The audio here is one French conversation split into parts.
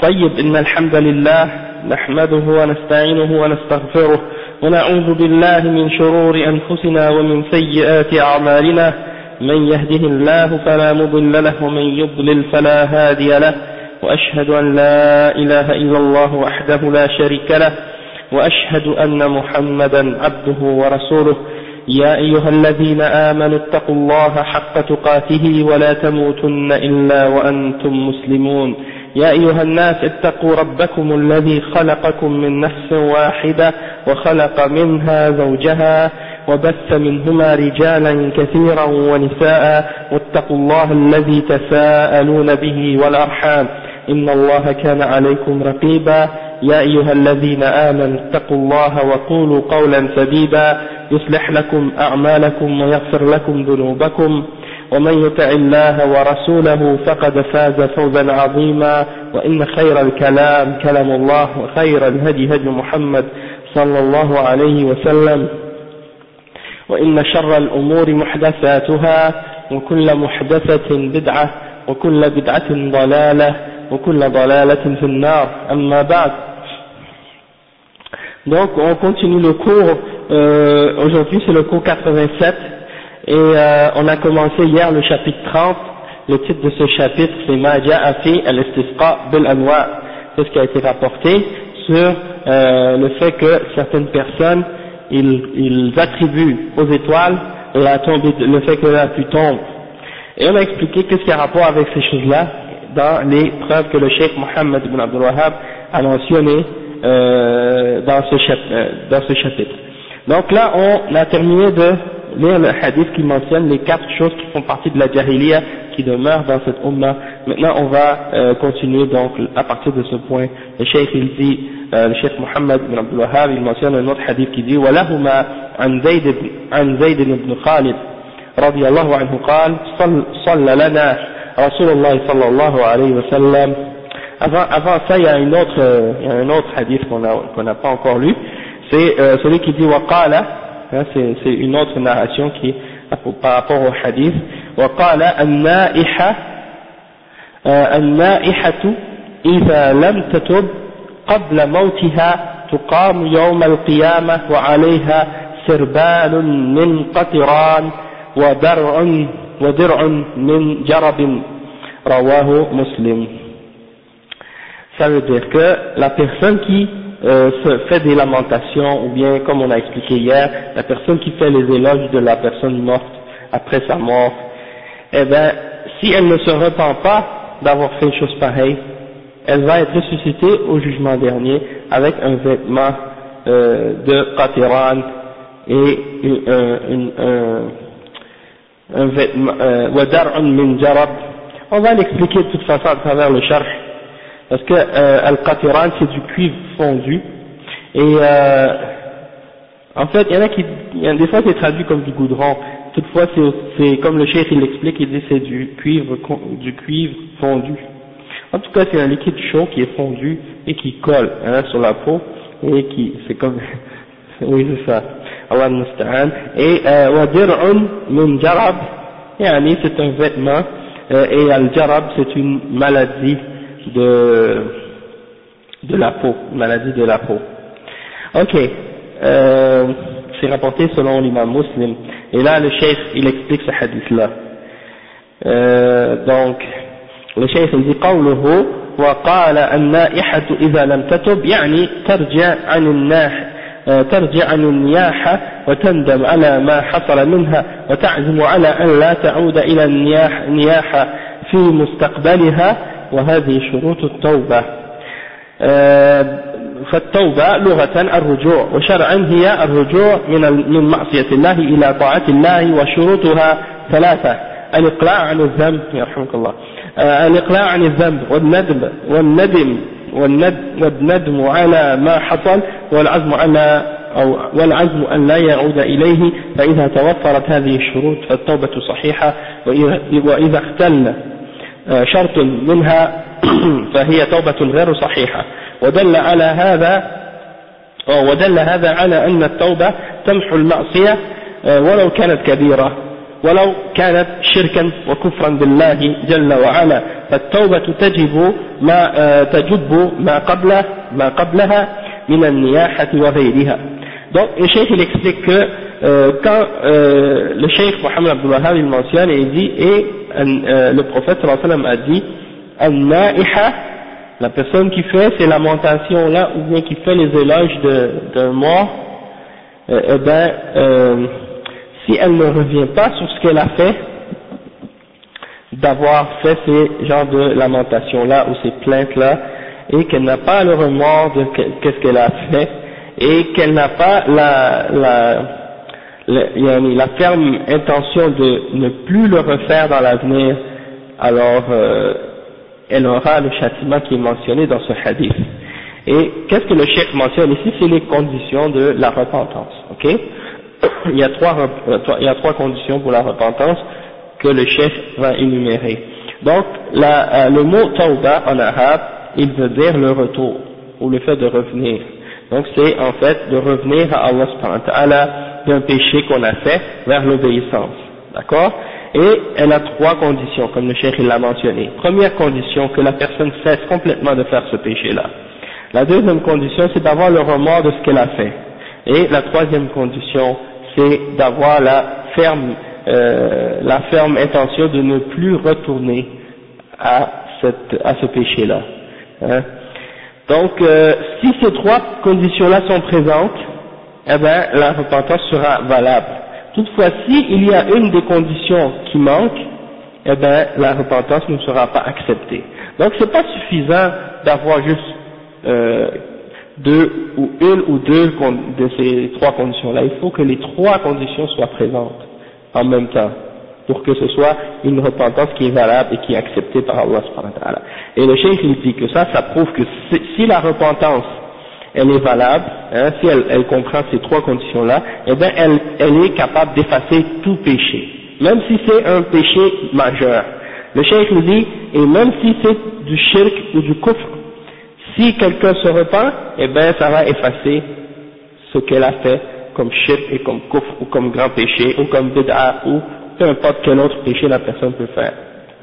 طيب إن الحمد لله نحمده ونستعينه ونستغفره ونعوذ بالله من شرور أنفسنا ومن سيئات أعمالنا من يهده الله فلا مضل له ومن يضلل فلا هادي له وأشهد أن لا إله إلا الله وحده لا شريك له وأشهد أن محمدا عبده ورسوله يا أيها الذين آمنوا اتقوا الله حق تقاته ولا تموتن إلا وأنتم مسلمون يا أيها الناس اتقوا ربكم الذي خلقكم من نفس واحدة وخلق منها زوجها وبث منهما رجالا كثيرا ونساء واتقوا الله الذي تساءلون به والأرحام إن الله كان عليكم رقيبا يا أيها الذين آمنوا اتقوا الله وقولوا قولا سديدا يصلح لكم أعمالكم ويغفر لكم ذنوبكم ومن يطع الله ورسوله فقد فاز فوزا عظيما وإن خير الكلام كلام الله وخير الهدي هدي محمد صلى الله عليه وسلم وإن شر الأمور محدثاتها وكل محدثة بدعة وكل بدعة ضلالة وكل ضلالة في النار أما بعد. Donc on continue le cours, aujourd'hui c'est le cours 87 et on a commencé hier le chapitre 30. Le titre de ce chapitre c'est Ma ja'a fi al-istisqa bil anwa', c'est ce qui a été rapporté sur le fait que certaines personnes ils attribuent aux étoiles le fait que la pluie tombe, et on a expliqué qu'est-ce qui a rapport avec ces choses-là dans les preuves que le Cheikh Mohammed ibn Abdul Wahhab a mentionné dans ce chapitre. Donc là on a terminé de lire le hadith qui mentionne les 4 choses qui font partie de la jahiliya qui demeurent dans cette umma. Maintenant on va continuer donc à partir de ce point. Le Cheikh il dit, le Cheikh Mohammed ibn Abdul Wahhab il mentionne un autre hadith qui dit وَلَهُمَا عن زيد بن خالد رضي الله عنه قال صلى لنا رسول الله صلى الله عليه وسلم. Avant ça, il y a un autre hadith qu'on n'a pas encore lu, c'est celui qui dit waqala, hein, c'est une autre narration qui est par rapport au hadith. Waqala an-na'ihatu idha lam tatub qabla mawtiha tuqam yawm al-qiyamah wa 'alayha sirbalun min qatiran wa dir'un min jarabin rawahu Muslim. Ça veut dire que la personne qui se fait des lamentations, ou bien comme on a expliqué hier, la personne qui fait les éloges de la personne morte après sa mort, eh bien, si elle ne se repent pas d'avoir fait une chose pareille, elle va être ressuscitée au jugement dernier avec un vêtement de qatiran et un vêtement wadar'un min jarab. On va l'expliquer de toute façon à travers le sharh, parce que al-qatiran c'est du cuivre fondu, et en fait il y a des fois c'est traduit comme du goudron, toutefois c'est comme le cheikh il l'explique, il dit c'est du cuivre fondu. En tout cas c'est un liquide chaud qui est fondu et qui colle sur la peau, et qui c'est comme oui c'est ça, Allah al-musta'an. Et wa dir'un min jarab, yani c'est un vêtement, et al-jarab c'est une maladie de la peau, maladie de la peau. Ok, c'est rapporté selon l'imam Muslim, et là le cheikh il explique ce hadith là. Donc le cheikh il dit قوله وقال النائحة إذا لم تتب يعني ترجع عن النياحة وتندم على ما حصل منها وتعزم على أن لا تعود إلى النياحة في مستقبلها، وهذه شروط التوبة. فالتوبة لغة الرجوع، وشرعا هي الرجوع من معصية الله إلى طاعة الله، وشروطها 3: الإقلاع عن الذنب يرحمك الله، الإقلاع عن الذنب والندم على ما حصل، والعزم أن لا يعود إليه. فإذا توفرت هذه الشروط فالتوبة صحيحة، وإذا اختل شرط منها فهي توبة غير صحيحة. ودل هذا على أن التوبة تمحو المعصية ولو كانت كبيرة، ولو كانت شركا وكفرا بالله جل وعلا فالتوبة تجب ما قبلها من النياحة وغيرها. Donc le cheikh il explique que quand le cheikh Mohammed Abdul Wahhab il mentionne et il dit le prophète sallallahu alayhi wa sallam a dit al-na'iha, la personne qui fait ces lamentations là ou bien qui fait les éloges d'un mort, si elle ne revient pas sur ce qu'elle a fait, d'avoir fait ces genres de lamentations là ou ces plaintes là, et qu'elle n'a pas le remords de qu'est-ce qu'elle a fait, et qu'elle n'a pas la ferme intention de ne plus le refaire dans l'avenir, alors elle aura le châtiment qui est mentionné dans ce hadith. Et qu'est-ce que le cheikh mentionne ici? C'est les conditions de la repentance, ok? Il y a trois conditions pour la repentance que le cheikh va énumérer. Donc le mot tawba en arabe, il veut dire le retour ou le fait de revenir. Donc c'est en fait de revenir à Allah subhanahu wa ta'ala d'un péché qu'on a fait vers l'obéissance, d'accord? Et elle a trois conditions comme le cheikh l'a mentionné. Première condition, que la personne cesse complètement de faire ce péché-là. La deuxième condition, c'est d'avoir le remords de ce qu'elle a fait. Et la troisième condition, c'est d'avoir la ferme intention de ne plus retourner à ce péché-là. Hein? Donc, si ces trois conditions-là sont présentes, eh ben, la repentance sera valable. Toutefois, si il y a une des conditions qui manque, eh ben, la repentance ne sera pas acceptée. Donc, c'est pas suffisant d'avoir juste une ou deux de ces trois conditions-là. Il faut que les trois conditions soient présentes en même temps, pour que ce soit une repentance qui est valable et qui est acceptée par Allah subhanahu wa ta'ala. Et le cheikh il dit que ça prouve que si la repentance elle est valable, hein, si elle comprend ces trois conditions-là, eh bien elle est capable d'effacer tout péché, même si c'est un péché majeur. Le cheikh nous dit, et même si c'est du shirk ou du kufr, si quelqu'un se repent, eh bien ça va effacer ce qu'elle a fait comme shirk et comme kufr ou comme grand péché ou comme bid'a ou peu importe quel autre péché la personne peut faire.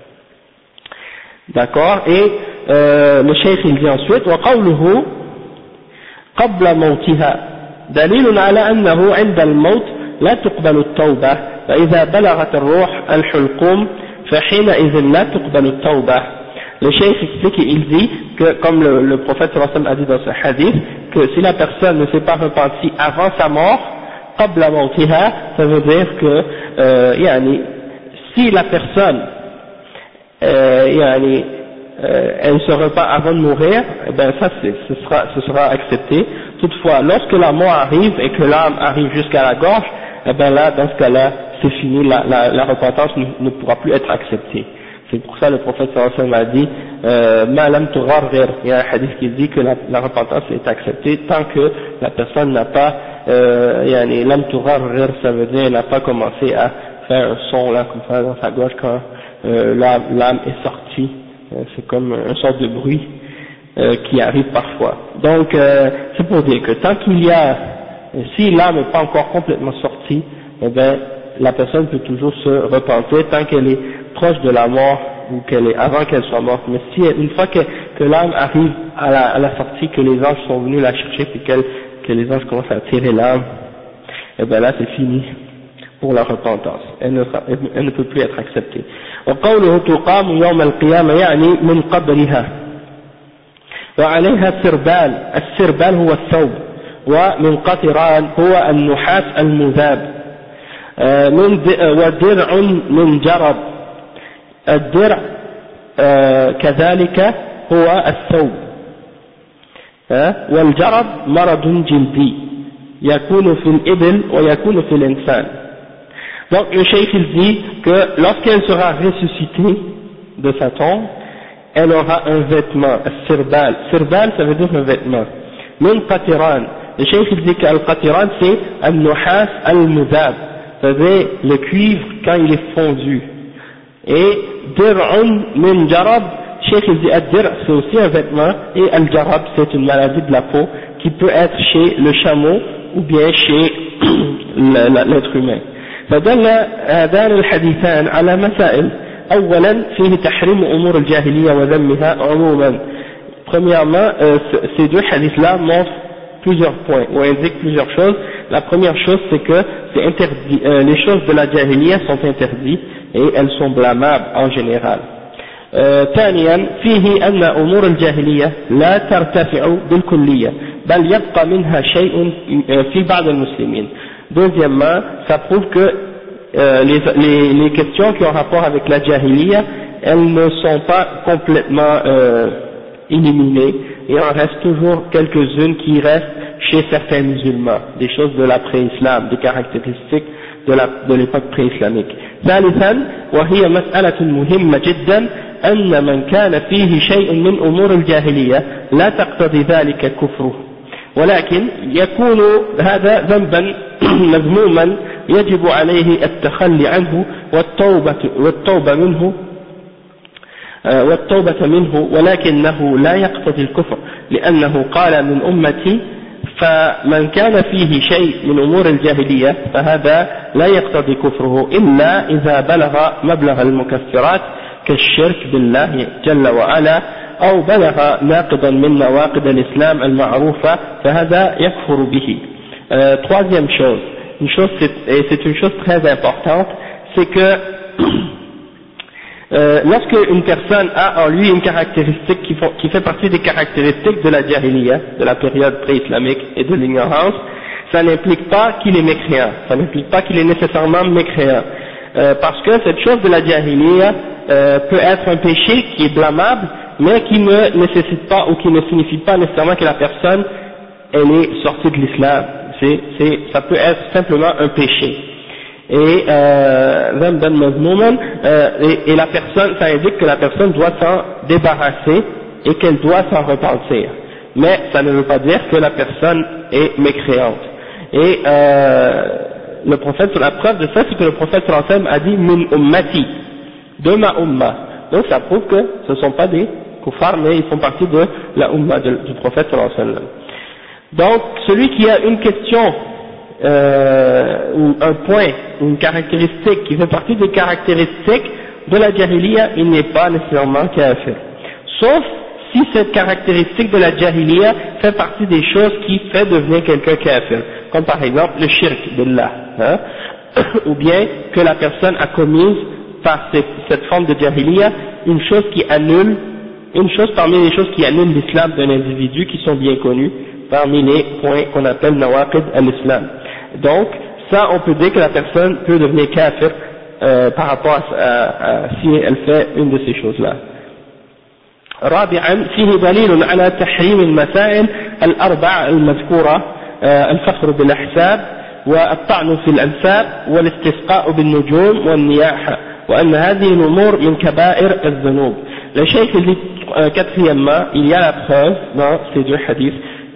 D'accord? Et le cheikh il dit ensuite وقوله قبل موتها دليل على أنه عند الموت لا تقبل التوبة فإذا بلغت الروح الحلقوم فحينئذ لا تقبل التوبة. Le cheikh explique, il dit que comme le prophète sallallahu alayhi wa sallam a dit dans ce hadith, que si la personne ne s'est pas repentie avant sa mort, qabla mawtiha, ça veut dire que si la personne elle se repent avant de mourir, eh ben ça ce sera accepté. Toutefois, lorsque la mort arrive et que l'âme arrive jusqu'à la gorge, eh ben là, dans ce cas-là, c'est fini, la repentance ne pourra plus être acceptée. C'est pour ça le prophète sallallahu alayhi wa sallam a dit ma lam tugharghir, il y a un hadith qui dit que la repentance est acceptée tant que la personne n'a pas lam tugharghir, ça veut dire n'a pas commencé à faire un son là comme ça dans sa gorge quand l'âme est sortie. C'est comme une sorte de bruit qui arrive parfois. Donc c'est pour dire que tant qu'il y a, si l'âme n'est pas encore complètement sortie, eh ben la personne peut toujours se repentir tant qu'elle est proche de la mort ou avant qu'elle soit morte. Mais si une fois que l'âme arrive à la sortie, que les anges sont venus la chercher puis que les anges commencent à tirer l'âme, eh ben là c'est fini pour la repentance. Elle ne peut plus être acceptée. وقوله تقام يوم القيامة يعني من قبرها وعليها السربال هو الثوب ومن قطران هو النحاس المذاب ودرع من جرب الدرع كذلك هو الثوب والجرب مرض جلدي يكون في الإبل ويكون في الإنسان. Donc le cheikh il dit que lorsqu'elle sera ressuscitée de sa tombe, elle aura un vêtement, sirbal. Sirbal ça veut dire un vêtement. Min qatiran. Le cheikh il dit qu'al-qatiran c'est al-nuhas al-mudab, c'est-à-dire le cuivre quand il est fondu. Et dir'un min jarab, le cheikh il dit ad-dir' c'est aussi un vêtement, et al-jarab c'est une maladie de la peau qui peut être chez le chameau ou bien chez l'être humain. فدل هذان الحديثان على مسائل. أولا فيه تحريم أمور الجاهلية وذمها عموما. Premièrement, ces deux hadiths-là montrent plusieurs points, ou indiquent plusieurs choses. La première chose, c'est que c'est interdit, les choses de la jahiliya sont interdites et elles sont blâmables en général. ثانيا فيه أن أمور الجاهلية لا ترتفع بالكلية بل يبقى منها شيء في بعض المسلمين. Deuxièmement, ça prouve que les questions qui ont rapport avec la jahiliya, elles ne sont pas complètement éliminées, et il en reste toujours quelques-unes qui restent chez certains musulmans, des choses de l'après-islam, des caractéristiques de l'époque pré-islamique. ثالثا وهي مسألة مهمة جدا أن من كان فيه شيء من أمور الجاهلية لا تقتضي ذلك كفره، ولكن يكون هذا ذنبا مذموما يجب عليه التخلي عنه والتوبة منه ولكنه لا يقتضي الكفر، لأنه قال من أمتي، فمن كان فيه شيء من أمور الجاهلية فهذا لا يقتضي كفره إلا إذا بلغ مبلغ المكفرات كالشرك بالله جل وعلا أو بلغ ناقضا من نواقض الإسلام المعروفة فهذا يكفر به. Troisième chose, c'est une chose très importante, c'est que lorsque une personne a en lui une caractéristique qui fait partie des caractéristiques de la jahiliya, de la période pré-islamique et de l'ignorance, ça n'implique pas qu'il est mécréant, ça n'implique pas qu'il est nécessairement mécréant, parce que cette chose de la jahiliya peut être un péché qui est blâmable, mais qui ne nécessite pas ou qui ne signifie pas nécessairement que la personne elle est sortie de l'islam. Ça peut être simplement un péché. Et la personne, ça indique que la personne doit s'en débarrasser et qu'elle doit s'en repentir. Mais ça ne veut pas dire que la personne est mécréante. Et le prophète, la preuve de ça, c'est que le prophète sallallahu alayhi wa sallam a dit min ummati, de ma umma. Donc ça prouve que ce ne sont pas des kuffars, mais ils font partie de la umma du prophète sallallahu alayhi wa sallam. Donc celui qui a une question ou un point ou une caractéristique qui fait partie des caractéristiques de la jahiliya, il n'est pas nécessairement kafir, sauf si cette caractéristique de la jahiliya fait partie des choses qui fait devenir quelqu'un kafir, comme par exemple le shirk billah, hein, ou bien que la personne a commise par cette forme de jahiliya une chose parmi les choses qui annulent l'islam d'un individu, qui sont bien connus parmi les points qu'on appelle nawaqid al-islam. Donc ça, on peut dire que la personne peut devenir kafir par rapport à si elle fait une de ces choses-là. رابعا فيه دليل على تحريم المسائل الأربع المذكورة، الفخر بالأحساب والطعن في الأنساب والاستسقاء بالنجوم والنياحة، وأن هذه الأمور من كبائر الذنوب. Le cheikh dit quatrièmement, il y a la preuve dans ces deux hadiths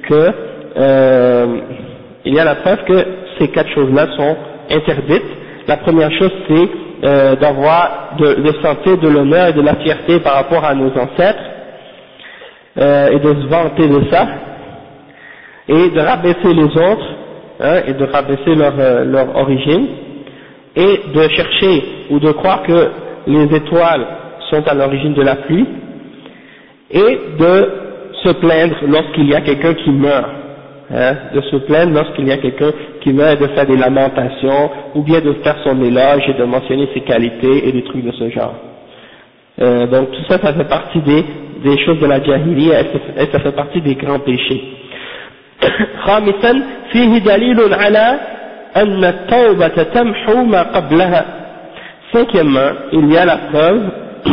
il y a la preuve que ces quatre choses-là sont interdites. La première chose, c'est d'avoir de sentir de l'honneur et de la fierté par rapport à nos ancêtres, et de se vanter de ça, et de rabaisser les autres, hein, et de rabaisser leur origine, et de chercher ou de croire que les étoiles sont à l'origine de la pluie, et de se plaindre lorsqu'il y a quelqu'un qui meurt, hein, de se plaindre lorsqu'il y a quelqu'un qui meurt, et de faire des lamentations, ou bien de faire son éloge et de mentionner ses qualités et des trucs de ce genre. Donc tout ça, ça fait partie des choses de la jahiliya, et ça fait partie des grands péchés. خامسا فيه دليل على أن التوبة تمحو ما قبلها. Cinquièmement, il y a la preuve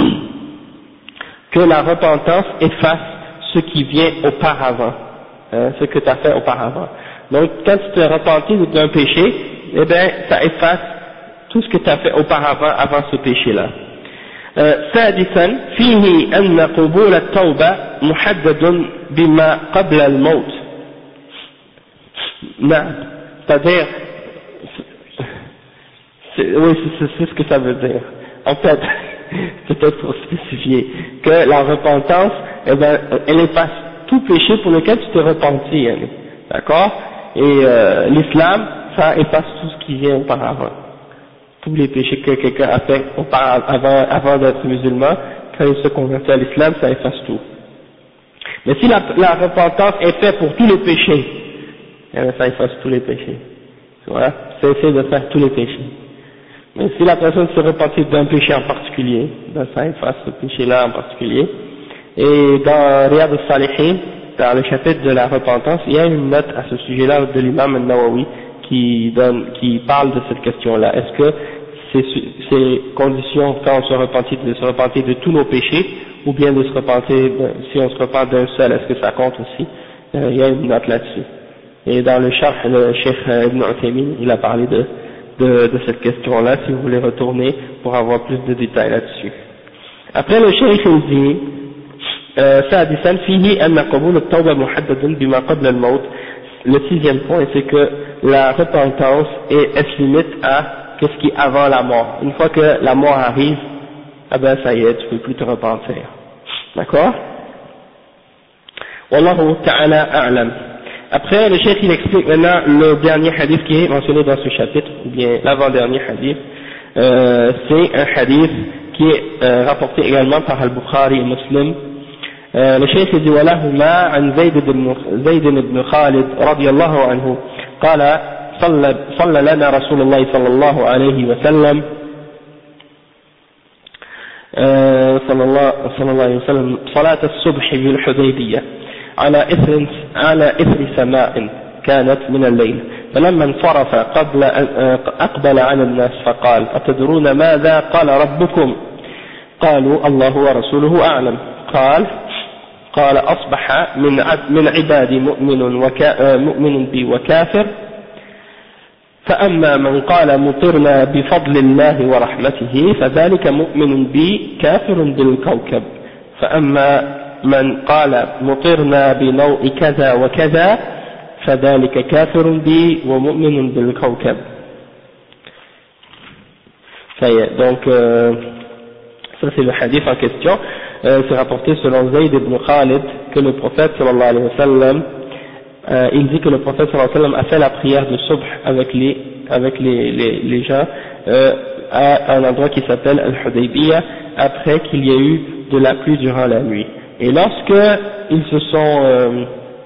que la repentance efface ce qui vient auparavant, hein, ce que tu as fait auparavant. Donc quand tu te repentis d'un péché, eh bien ça efface tout ce que tu as fait auparavant, avant ce péché-là. سادسا فيه أن قبول التوبة محدد بما قبل الموت. Non, c'est-à-dire, oui, c'est ce que ça veut dire. En fait, peut-être pour spécifier, que la repentance, eh ben, elle efface tout péché pour lequel tu t'es repenti, hein, d'accord? Et l'islam, ça efface tout ce qui vient auparavant. tous les péchés que quelqu'un a fait avant d'être musulman, quand il se convertit à l'islam, ça efface tout. Mais si la repentance est faite pour tous les péchés, eh bien, ça efface tous les péchés. Voilà, c'est essayer de faire tous les péchés. Mais si la personne se repentit d'un péché en particulier, ben ça efface ce péché-là en particulier. Et dans Riyad al-Salihin, dans le chapitre de la repentance, il y a une note à ce sujet-là de l'imam al-Nawawi qui parle de cette question-là. Est-ce que ces conditions, quand on se repentit, de se repentir de tous nos péchés, ou bien de se repentir, si on se repent d'un seul, est-ce que ça compte aussi? Il y a une note là-dessus. Et dans le Sharh, le Cheikh Ibn Uthaymin, il a parlé de cette question-là, si vous voulez retourner pour avoir plus de détails là-dessus. Après, le Cheikh il dit, سادسا فيه أن قبول التوبة محدد بما قبل الموت. Le sixième point, c'est que la repentance elle se limite à qu'est-ce qui est avant la mort. Une fois que la mort arrive, ah ben ça y est, tu peux plus te repentir. D'accord? Wallahu ta'ala a'lam. Après, le cheikh il explique maintenant le dernier hadith qui est mentionné dans ce chapitre, ou bien l'avant-dernier hadith. C'est un hadith qui est rapporté également par Al-Bukhari et Muslim. Le cheikh dit ولهما عن زيد بن خالد رضي الله عنه قال صلى لنا رسول الله صلى الله عليه وسلم صلى الله عليه وسلم صلاة الصبح بالحديبية على إثر سماء كانت من الليل، فلما انصرف أقبل على الناس فقال أتدرون ماذا قال ربكم؟ قالوا الله ورسوله أعلم. قال أصبح من عبادي مؤمن بي وكافر، فأما من قال مطرنا بفضل الله ورحمته فذلك مؤمن بي كافر بالكوكب، فأما من قال مطرنا بنوء كذا وكذا فذلك كافر بي ومؤمن بالكوكب. Donc ça c'est le hadith en question. C'est rapporté selon Zayd ibn Khalid que le prophète sallallahu alayhi wa sallam il dit que le prophète sallallahu alayhi wa sallam a fait la prière de subh avec les gens à un endroit qui s'appelle Al-Hudaybiyah après qu'il y ait eu de la pluie durant la nuit. Et lorsque ils se sont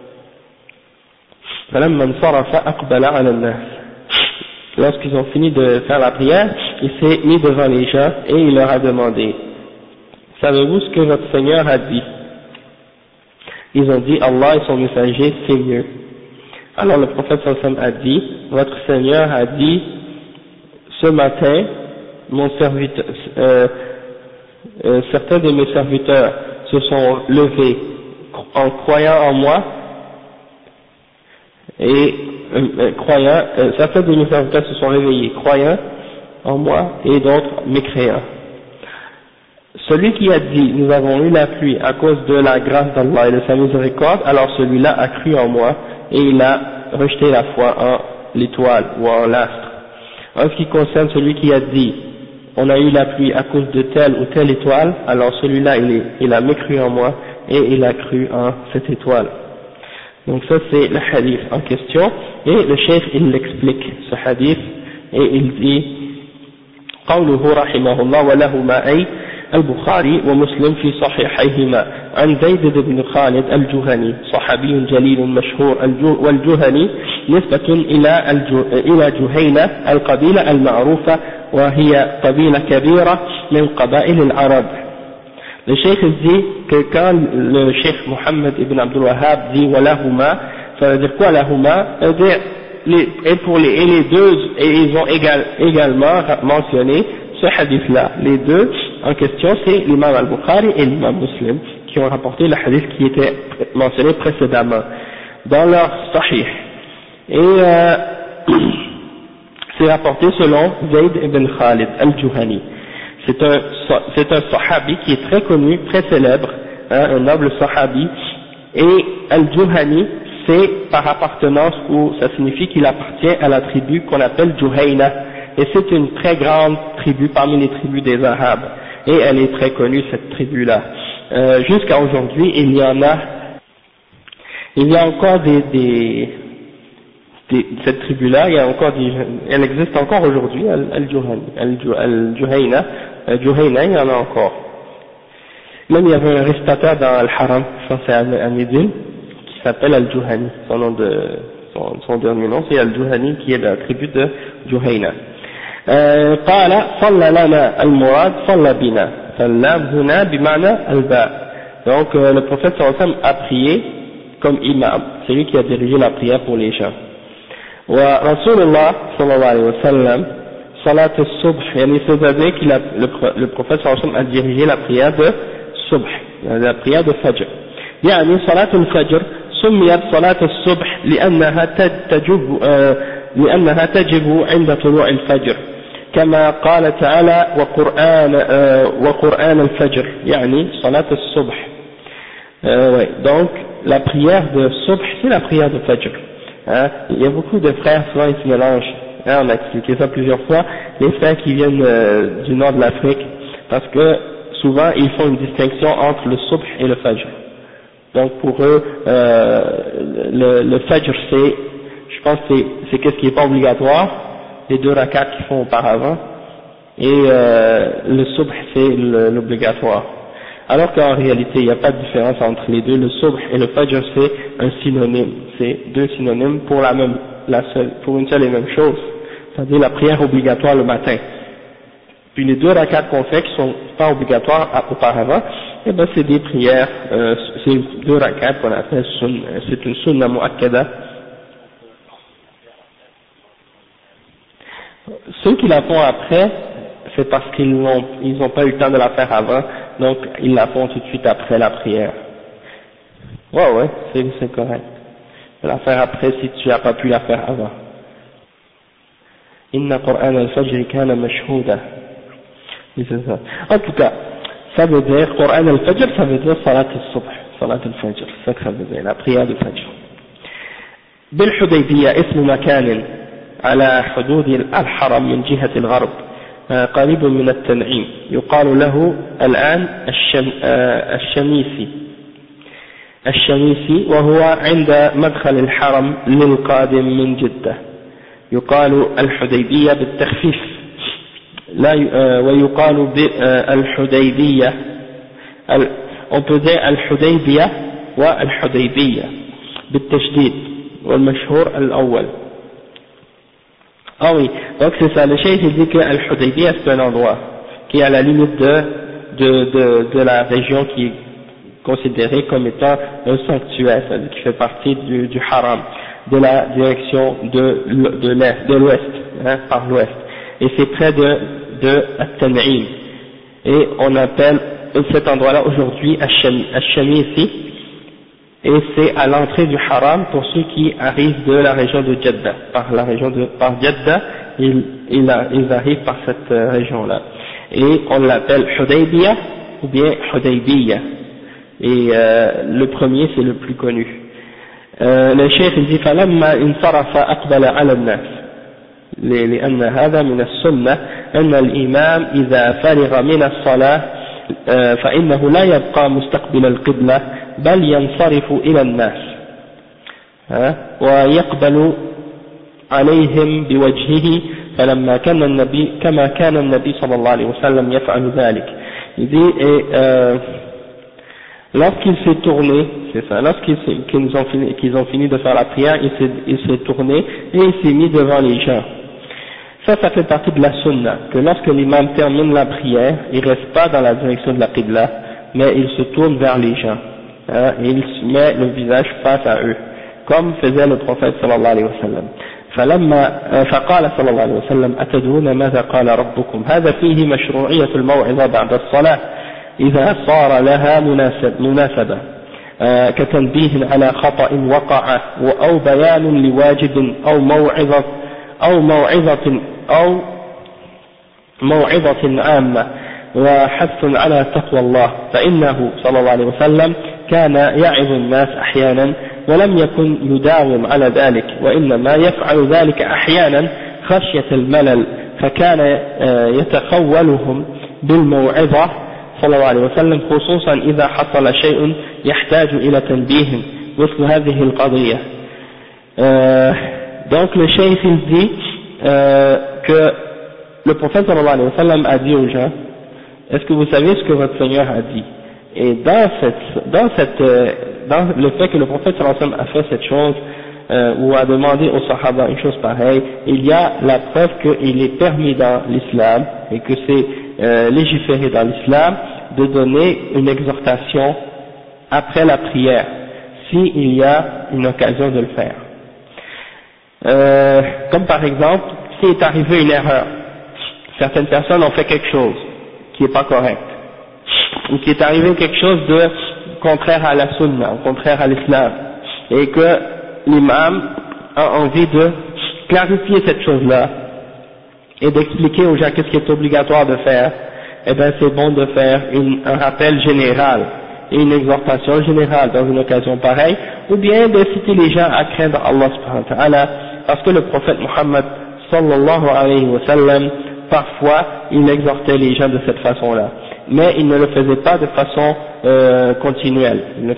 lorsqu'ils ont fini de faire la prière, il s'est mis devant les gens et il leur a demandé: savez-vous ce que votre Seigneur a dit? Ils ont dit: Allah et son messager, c'est mieux. Alors le prophète sallallahu alayhi wa sallam a dit: votre Seigneur a dit, ce matin, mon serviteur, certains de mes serviteurs se sont levés en croyant en moi, et certains de mes serviteurs se sont réveillés croyant en moi et d'autres mécréants. Celui qui a dit nous avons eu la pluie à cause de la grâce d'Allah et de sa miséricorde, alors celui-là a cru en moi et il a rejeté la foi en l'étoile ou en l'astre. En ce qui concerne celui qui a dit on a eu la pluie à cause de telle ou telle étoile, alors celui-là il a mécru en moi et il a cru en cette étoile. Donc ça c'est le hadith en question, et le cheikh il l'explique ce hadith et il dit قوله رحمه الله ولهما أي البخاري ومسلم في صحيحيهما عن زيد بن خالد الجهني صحابي جليل مشهور، والجهني نسبة إلى جهينة القبيلة المعروفة وهي قبيلة كبيرة من قبائل العرب. Le cheikh dit que quand le cheikh Mohammed ibn Abdul Wahhab dit walahuma, ça veut dire quoi lahuma? Ça veut dire les deux, et ils ont également mentionné ce hadith-là. Les deux en question, c'est l'imam al-Bukhari et l'imam Muslim qui ont rapporté le hadith qui était mentionné précédemment dans leur sahih. Et c'est rapporté selon Zayd ibn Khalid al-Juhani. C'est un sahabi qui est très connu, très célèbre, un noble sahabi, et al-Juhani c'est par appartenance, ou ça signifie qu'il appartient à la tribu qu'on appelle Juhayna, et c'est une très grande tribu parmi les tribus des Arabes, et elle est très connue cette tribu-là. Jusqu'à aujourd'hui, il y a encore des cette tribu-là, il y a encore elle existe encore aujourd'hui, Al-Juhayna, il y en a encore. Même il y avait un récitateur dans Al-Haram, je pense que c'est à Médine, qui s'appelle Al-Juhani, son dernier nom c'est Al-Juhani, qui est la tribu de Juhayna. قال صلى لنا المراد صلى بنا فاللام هنا بمعنى الباء. Donc le prophète sallallahu alayhi wa sallam a prié comme imam, c'est lui qui a dirigé la prière pour les gens. ورسول الله صلى الله عليه وسلم صلاة الصبح, يعني c'est-à-dire que le prophète sallallahu alayhi wa sallam a dirigé la prière de subh, la prière de fajr. يعني صلاة الفجر سميت صلاة الصبح لأنها تجب عند طلوع الفجر كما قال تعالى وقرآن الفجر يعني صلاة الصبح. Donc la prière de subh c'est la prière de fajr. Il y a beaucoup de frères, souvent ils se mélangent. On a expliqué ça plusieurs fois, les frères qui viennent du nord de l'Afrique, parce que souvent ils font une distinction entre le subh et le fajr. Donc pour eux, le fajr c'est, je pense que c'est qu'est-ce qui n'est pas obligatoire, les 2 rakats qu'ils font auparavant, et le subh c'est l'obligatoire. Alors qu'en réalité il n'y a pas de différence entre les deux, le subh et le fajr c'est un synonyme, c'est 2 synonymes pour pour une seule et même chose, c'est-à-dire la prière obligatoire le matin. Puis les 2 rakats qu'on fait qui sont pas obligatoires auparavant, eh ben c'est des prières, c'est 2 rakats qu'on appelle c'est une sunna mu'akkada. Ceux qui la font après, c'est parce qu'ils n'ont pas eu le temps de la faire avant, donc ils la font tout de suite après la prière. Ouais, c'est correct. La faire après si tu n'as pas pu la faire avant. Inna Qur'an al-Fajr kana mashhouda. En tout cas, ça veut dire, Qur'an al-Fajr, ça veut dire Salat al-Subh, Salat al-Fajr, c'est ça que ça veut dire, la prière du Fajr. بالحديبية اسم مكان على حدود الحرم من جهة الغرب قريب من التنعيم يقال له الآن الشميسي وهو عند مدخل الحرم للقادم من جدة يقال الحديبية بالتخفيف ويقال الحديبية on peut dire الحديبية والحديبية بالتشديد والمشهور الأول. Ah oui, donc c'est ça, le cheikh il dit que Al-Hudaybiyah c'est un endroit qui est à la limite de la région qui est considérée comme étant un sanctuaire, c'est-à-dire qui fait partie du haram, de la direction de l'ouest, par l'ouest. Et c'est près de At-Tan'im. Et on appelle cet endroit-là aujourd'hui Ash-Shamisi, et c'est à l'entrée du haram pour ceux qui arrivent de la région de Jeddah. Par Jeddah, ils arrivent par cette région-là. Et on l'appelle Hudaybiyah ou bien Hudaybiyah. Et le premier c'est le plus connu. Le cheikh dit فلما انصرف أقبل على الناس لأن هذا من السنة أن الإمام إذا فرغ من الصلاة فإنه لا يبقى مستقبل القبلة بل ينصرف إلى الناس ويقبل عليهم بوجهه كما كان النبي صلى الله عليه وسلم يفعل ذلك. Il dit lorsqu'il s'est tourné, c'est ça, qu'ils ont fini de faire la prière, il s'est tourné et il s'est mis devant les gens. Ça fait partie de la sunna, que lorsque l'imam termine la prière, il ne reste pas dans la direction de la qibla, mais il se tourne vers les gens, et il se met le visage face à eux, comme faisait le prophète sallallahu alayhi wa sallam. فقال صلى الله عليه وسلم أتدرون ماذا قال ربكم هذا فيه مشروعية الموعظة بعد الصلاة إذا صار لها مناسبة كتنبيه على خطأ وقع أو بيان لواجب أو موعظة عامة وحث على تقوى الله فإنه صلى الله عليه وسلم كان يعظ الناس أحيانا ولم يكن يداوم على ذلك وإنما يفعل ذلك أحيانا خشية الملل فكان يتخولهم بالموعظة صلى الله عليه وسلم خصوصا إذا حصل شيء يحتاج إلى تنبيه مثل هذه القضية. Donc le cheikh il dit que le prophète sallallahu alayhi wa sallam a dit aux gens, est-ce que vous savez ce que votre Seigneur a dit? Et dans le fait que le prophète sallallahu alayhi wa sallam a fait cette chose, ou a demandé aux Sahaba une chose pareille, il y a la preuve qu'il est permis dans l'islam, et que c'est légiféré dans l'islam, de donner une exhortation après la prière, s'il y a une occasion de le faire. Comme par exemple, s'il est arrivé une erreur, certaines personnes ont fait quelque chose qui n'est pas correct, ou qui est arrivé quelque chose de contraire à la sunna, au contraire à l'islam, et que l'imam a envie de clarifier cette chose-là, et d'expliquer aux gens qu'est-ce qui est obligatoire de faire, eh bien c'est bon de faire un rappel général, et une exhortation générale dans une occasion pareille, ou bien d'inciter les gens à craindre Allah subhanahu wa ta'ala, parce que le prophète Muhammad sallallahu alayhi wa sallam, parfois il exhortait les gens de cette façon-là, mais il ne le faisait pas de façon continuelle, mais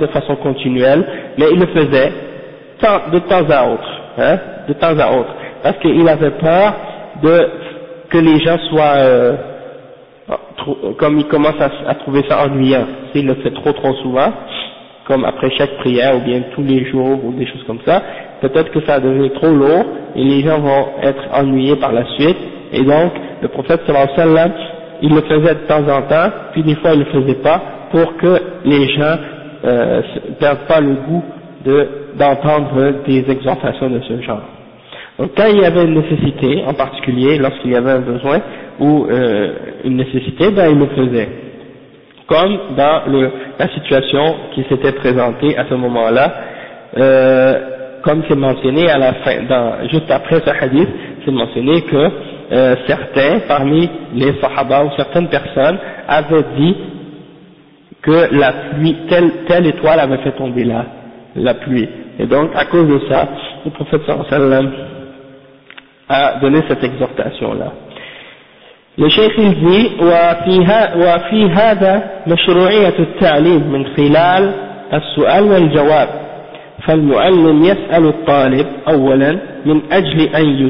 il le faisait de temps à autre, parce qu'il avait peur que les gens soient comme ils commencent à trouver ça ennuyant, s'il le fait trop souvent, comme après chaque prière ou bien tous les jours ou des choses comme ça, peut-être que ça devient trop lourd et les gens vont être ennuyés par la suite, et donc le prophète sallallahu alayhi wa sallam, il le faisait de temps en temps, puis des fois il le faisait pas, pour que les gens perdent pas le goût d'entendre des exhortations de ce genre. Donc quand il y avait une nécessité, en particulier lorsqu'il y avait un besoin ou une nécessité, ben il le faisait. Comme dans la situation qui s'était présentée à ce moment-là, comme c'est mentionné à la fin, juste après ce hadith, c'est mentionné que certains parmi les sahaba ou certaines personnes avaient dit que la pluie, telle étoile avait fait tomber la pluie. Et donc à cause de ça, le prophète sallallahu alayhi wa sallam a donné cette exhortation-là. Le cheikh il dit وفي هذا مشروعية التعليم من خلال السؤال والجواب، فالمعلم يسأل الطالب أولا من أجل أن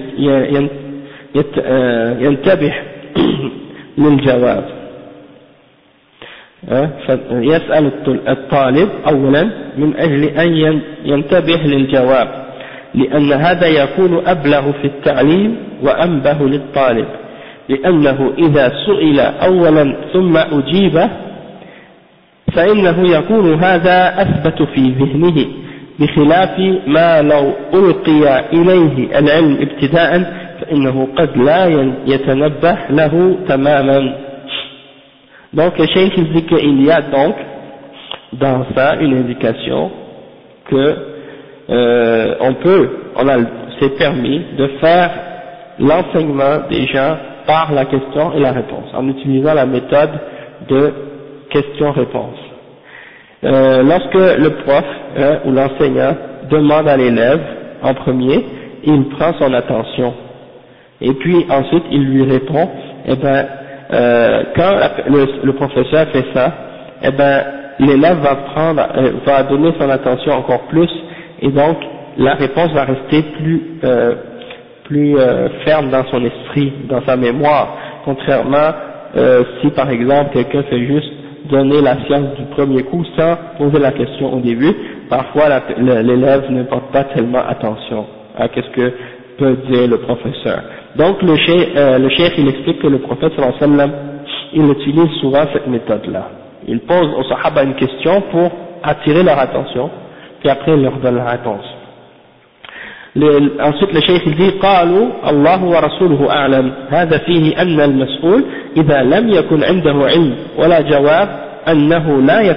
ينتبه للجواب، يسأل الطالب أولا من أجل أن ينتبه للجواب، لأن هذا يكون أبلغ في التعليم وأنبه للطالب، لأنه إذا سئل أولا ثم أجيب فإنه يكون هذا أثبت في ذهنه، بخلاف ما لو ألقي إليه العلم ابتداء فإنه قد لا يتنبه له تماما. Donc le cheikh il dit qu'il y a donc dans ça une indication que c'est permis de faire l'enseignement des gens par la question et la réponse, en utilisant la méthode de question-réponse. Lorsque le prof ou l'enseignant demande à l'élève en premier, il prend son attention et puis ensuite il lui répond. Et ben quand le professeur fait ça, et ben l'élève va donner son attention encore plus, et donc la réponse va rester plus ferme dans son esprit, dans sa mémoire, contrairement si par exemple quelqu'un fait juste donner la science du premier coup sans poser la question au début, parfois l'élève ne porte pas tellement attention à ce que peut dire le professeur. Donc le cheikh il explique que le prophète sallallahu alayhi wa sallam, il utilise souvent cette méthode-là. Il pose aux sahaba une question pour attirer leur attention, puis après il leur donne la réponse. Ensuite le cheikh il dit قالوا الله ورسوله أعلم، هذا فيه أن المسؤول إذا لم يكن عنده علم ولا جواب أنه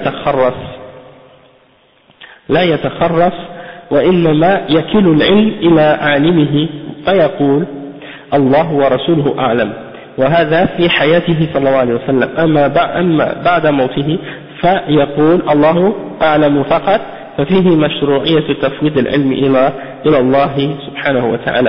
لا يتخرص وإنما يكل العلم إلى عالمه فيقول الله ورسوله أعلم، وهذا في حياته صلى الله عليه وسلم. أما بعد موته فيقول الله أعلم فقط، ففيه مشروعية تفويض العلم إلى الله سبحانه وتعالى.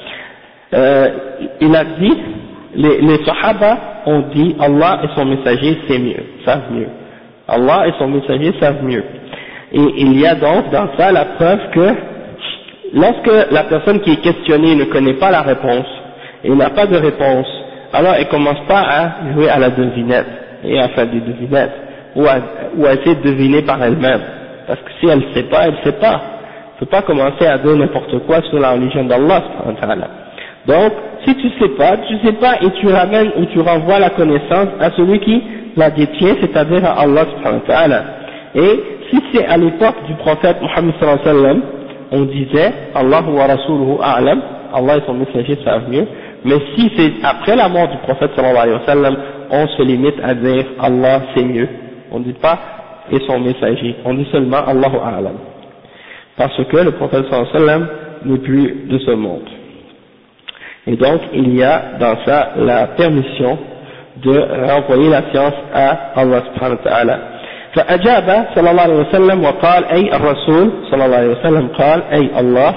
Il a dit, les sahaba ont dit Allah et son messager savent mieux. Allah et son messager savent mieux. Et il y a donc dans ça la preuve que lorsque la personne qui est questionnée ne connaît pas la réponse, et n'a pas de réponse, alors elle commence pas à jouer à la devinette, et à faire des devinettes, ou à essayer de deviner par elle-même, parce que si elle ne sait pas, elle ne sait pas. Elle ne peut pas commencer à dire n'importe quoi sur la religion d'Allah. Donc, si tu sais pas, et tu ramènes ou tu renvoies la connaissance à celui qui la détient, c'est-à-dire à Allah subhanahu wa ta'ala. Et si c'est à l'époque du prophète Muhammad sallallahu alayhi wa sallam, on disait Allahu wa rasuluhu a'lam, Allah et son messager savent mieux, mais si c'est après la mort du prophète sallallahu alayhi wa sallam, on se limite à dire Allah c'est mieux. On ne dit pas et son messager, on dit seulement Allahu a'lam. Parce que le prophète sallallahu alayhi wa sallam n'est plus de ce monde. Et donc, il y a dans ça la permission de renvoyer la science à Allah subhanahu wa ta'ala. فأجاب صلى الله عليه وسلم وقال أي الرسول صلى الله عليه وسلم قال أي الله.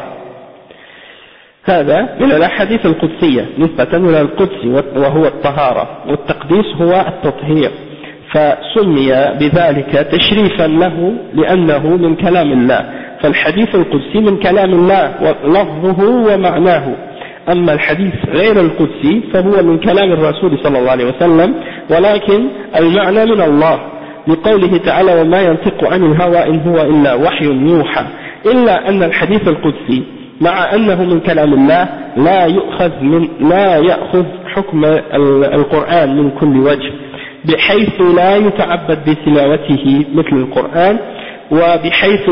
هذا من الأحاديث القدسية نسبة إلى القدس وهو الطهارة، والتقديس هو التطهير، فسمي بذلك تشريفا له لأنه من كلام الله، فالحديث القدسي من كلام الله لفظه ومعناه، أما الحديث غير القدسي فهو من كلام الرسول صلى الله عليه وسلم ولكن المعنى من الله، لقوله تعالى وما ينطق عن الهوى إن هو إلا وحي يوحى، إلا أن الحديث القدسي مع أنه من كلام الله لا يأخذ حكم القرآن من كل وجه، بحيث لا يتعبد بتلاوته مثل القرآن، وبحيث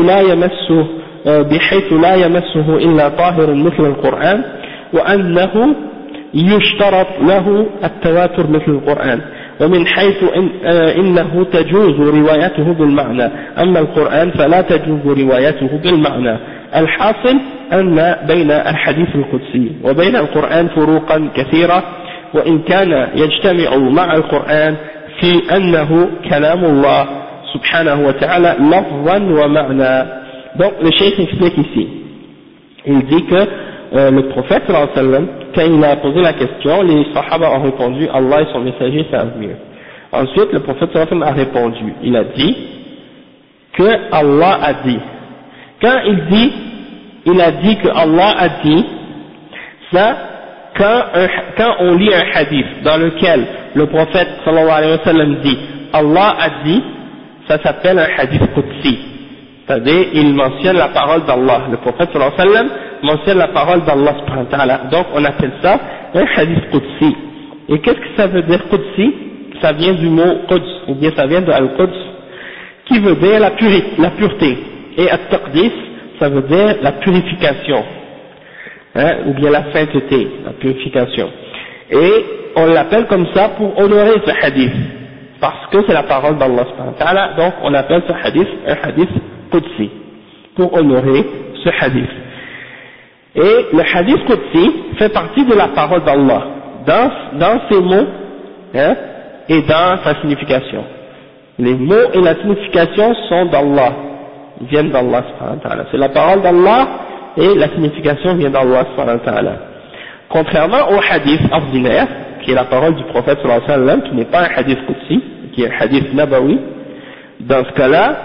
لا يمسه إلا طاهر مثل القرآن، وأنه يشترط له التواتر مثل القرآن، ومن حيث إنه تجوز روايته بالمعنى، أما القرآن فلا تجوز روايته بالمعنى. الحاصل أن بين الحديث القدسي وبين القرآن فروقا كثيرة، وإن كان يجتمع مع القرآن في أنه كلام الله سبحانه وتعالى لفظا ومعنى. Donc le cheikh explique ici, il dit que le prophète sallallahu alayhi wa sallam, quand il a posé la question, les sahaba ont répondu Allah et son messager savent mieux. Ensuite le prophète sallallahu alayhi wa sallam a répondu, il a dit que Allah a dit. Quand il a dit que Allah a dit, ça, quand on lit un hadith dans lequel le prophète sallallahu alayhi wa sallam dit Allah a dit, ça s'appelle un hadith qudsi. C'est-à-dire, il mentionne la parole d'Allah. Le prophète sallallahu alayhi wa sallam mentionne la parole d'Allah subhanahu wa ta'ala. Donc, on appelle ça un hadith qudsi. Et qu'est-ce que ça veut dire qudsi? Ça vient du mot quds, ou bien ça vient de al-quds, qui veut dire la pureté. Et at-taqdis, ça veut dire la purification, hein, ou bien la sainteté, la purification. Et on l'appelle comme ça pour honorer ce hadith, parce que c'est la parole d'Allah subhanahu wa ta'ala, donc on appelle ce hadith un hadith qudsi, pour honorer ce hadith. Et le hadith qudsi fait partie de la parole d'Allah, dans ses mots, hein, et dans sa signification. Les mots et la signification sont d'Allah, viennent d'Allah subhanahu wa ta'ala. C'est la parole d'Allah et la signification vient d'Allah subhanahu wa ta'ala. Contrairement au hadith ordinaire, qui est la parole du prophète sallallahu alayhi wa sallam, qui n'est pas un hadith qudsi, qui est un hadith nabawi, dans ce cas-là,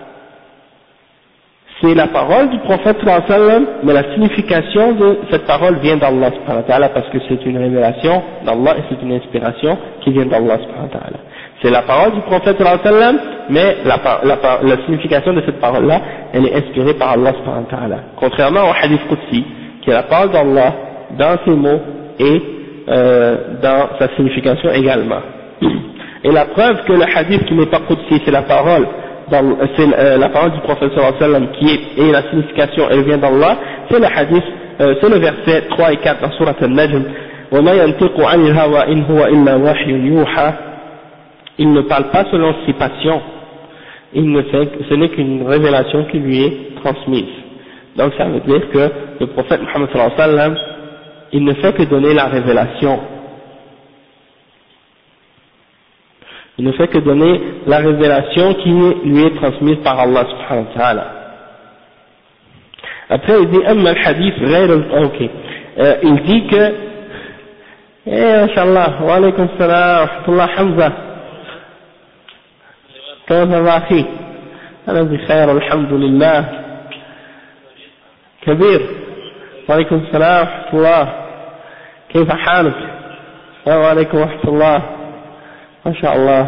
c'est la parole du prophète sallallahu alayhi wa sallam, mais la signification de cette parole vient d'Allah subhanahu wa ta'ala, parce que c'est une révélation d'Allah et c'est une inspiration qui vient d'Allah subhanahu wa ta'ala. C'est la parole du prophète sallallahu alayhi wa sallam, mais la signification de cette parole-là, elle est inspirée par Allah subhanahu wa ta'ala. Contrairement au hadith qudsi, qui est la parole d'Allah dans ses mots et dans sa signification également. Et la preuve que le hadith qui n'est pas qudsi, c'est la parole du prophète sallallahu alayhi wa sallam et la signification, elle vient d'Allah, c'est le hadith, c'est le verset 3 et 4 dans sourate An-Najm. وَمَا يَنْطِقُ عَنِ الْهَوَىٰ إِنْ هُوَ إِلَّا وَحْيٌ يُوحَىٰ. Il ne parle pas selon ses passions, ce n'est qu'une révélation qui lui est transmise. Donc ça veut dire que le prophète Muhammad sallallahu alayhi wa sallam, il ne fait que donner la révélation. Il ne fait que donner la révélation qui lui est transmise par Allah subhanahu wa ta'ala. Après il dit amma al-hadith ghayr al-ok. Il dit que Inch'Allah, wa alaykum salam wa rahmatullah Hamza. كيف va أخي؟ أنا بخير الحمد لله. كبير وعليكم السلام ورحمة الله. كيف حالك؟ السلام عليكم ورحمة الله. ما شاء الله.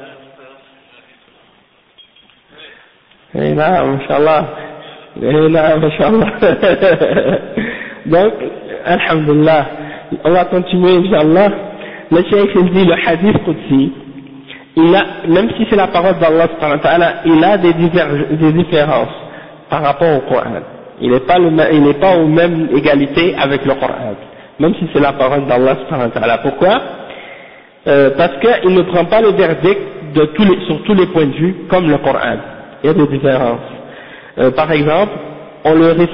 نعم ما شاء الله. نعم ما شاء الله. Donc, alhamdulillah, on va continuer, Inch'Allah. Le cheikh dit le hadith Qudsi, même si c'est la parole d'Allah, il a des différences par rapport au Coran. Il n'est pas aux mêmes égalités avec le Coran, même si c'est la parole d'Allah. Pourquoi? Parce qu'il ne prend pas le verdict sur tous les points de vue comme le Coran. Il y a des différences. Par exemple, on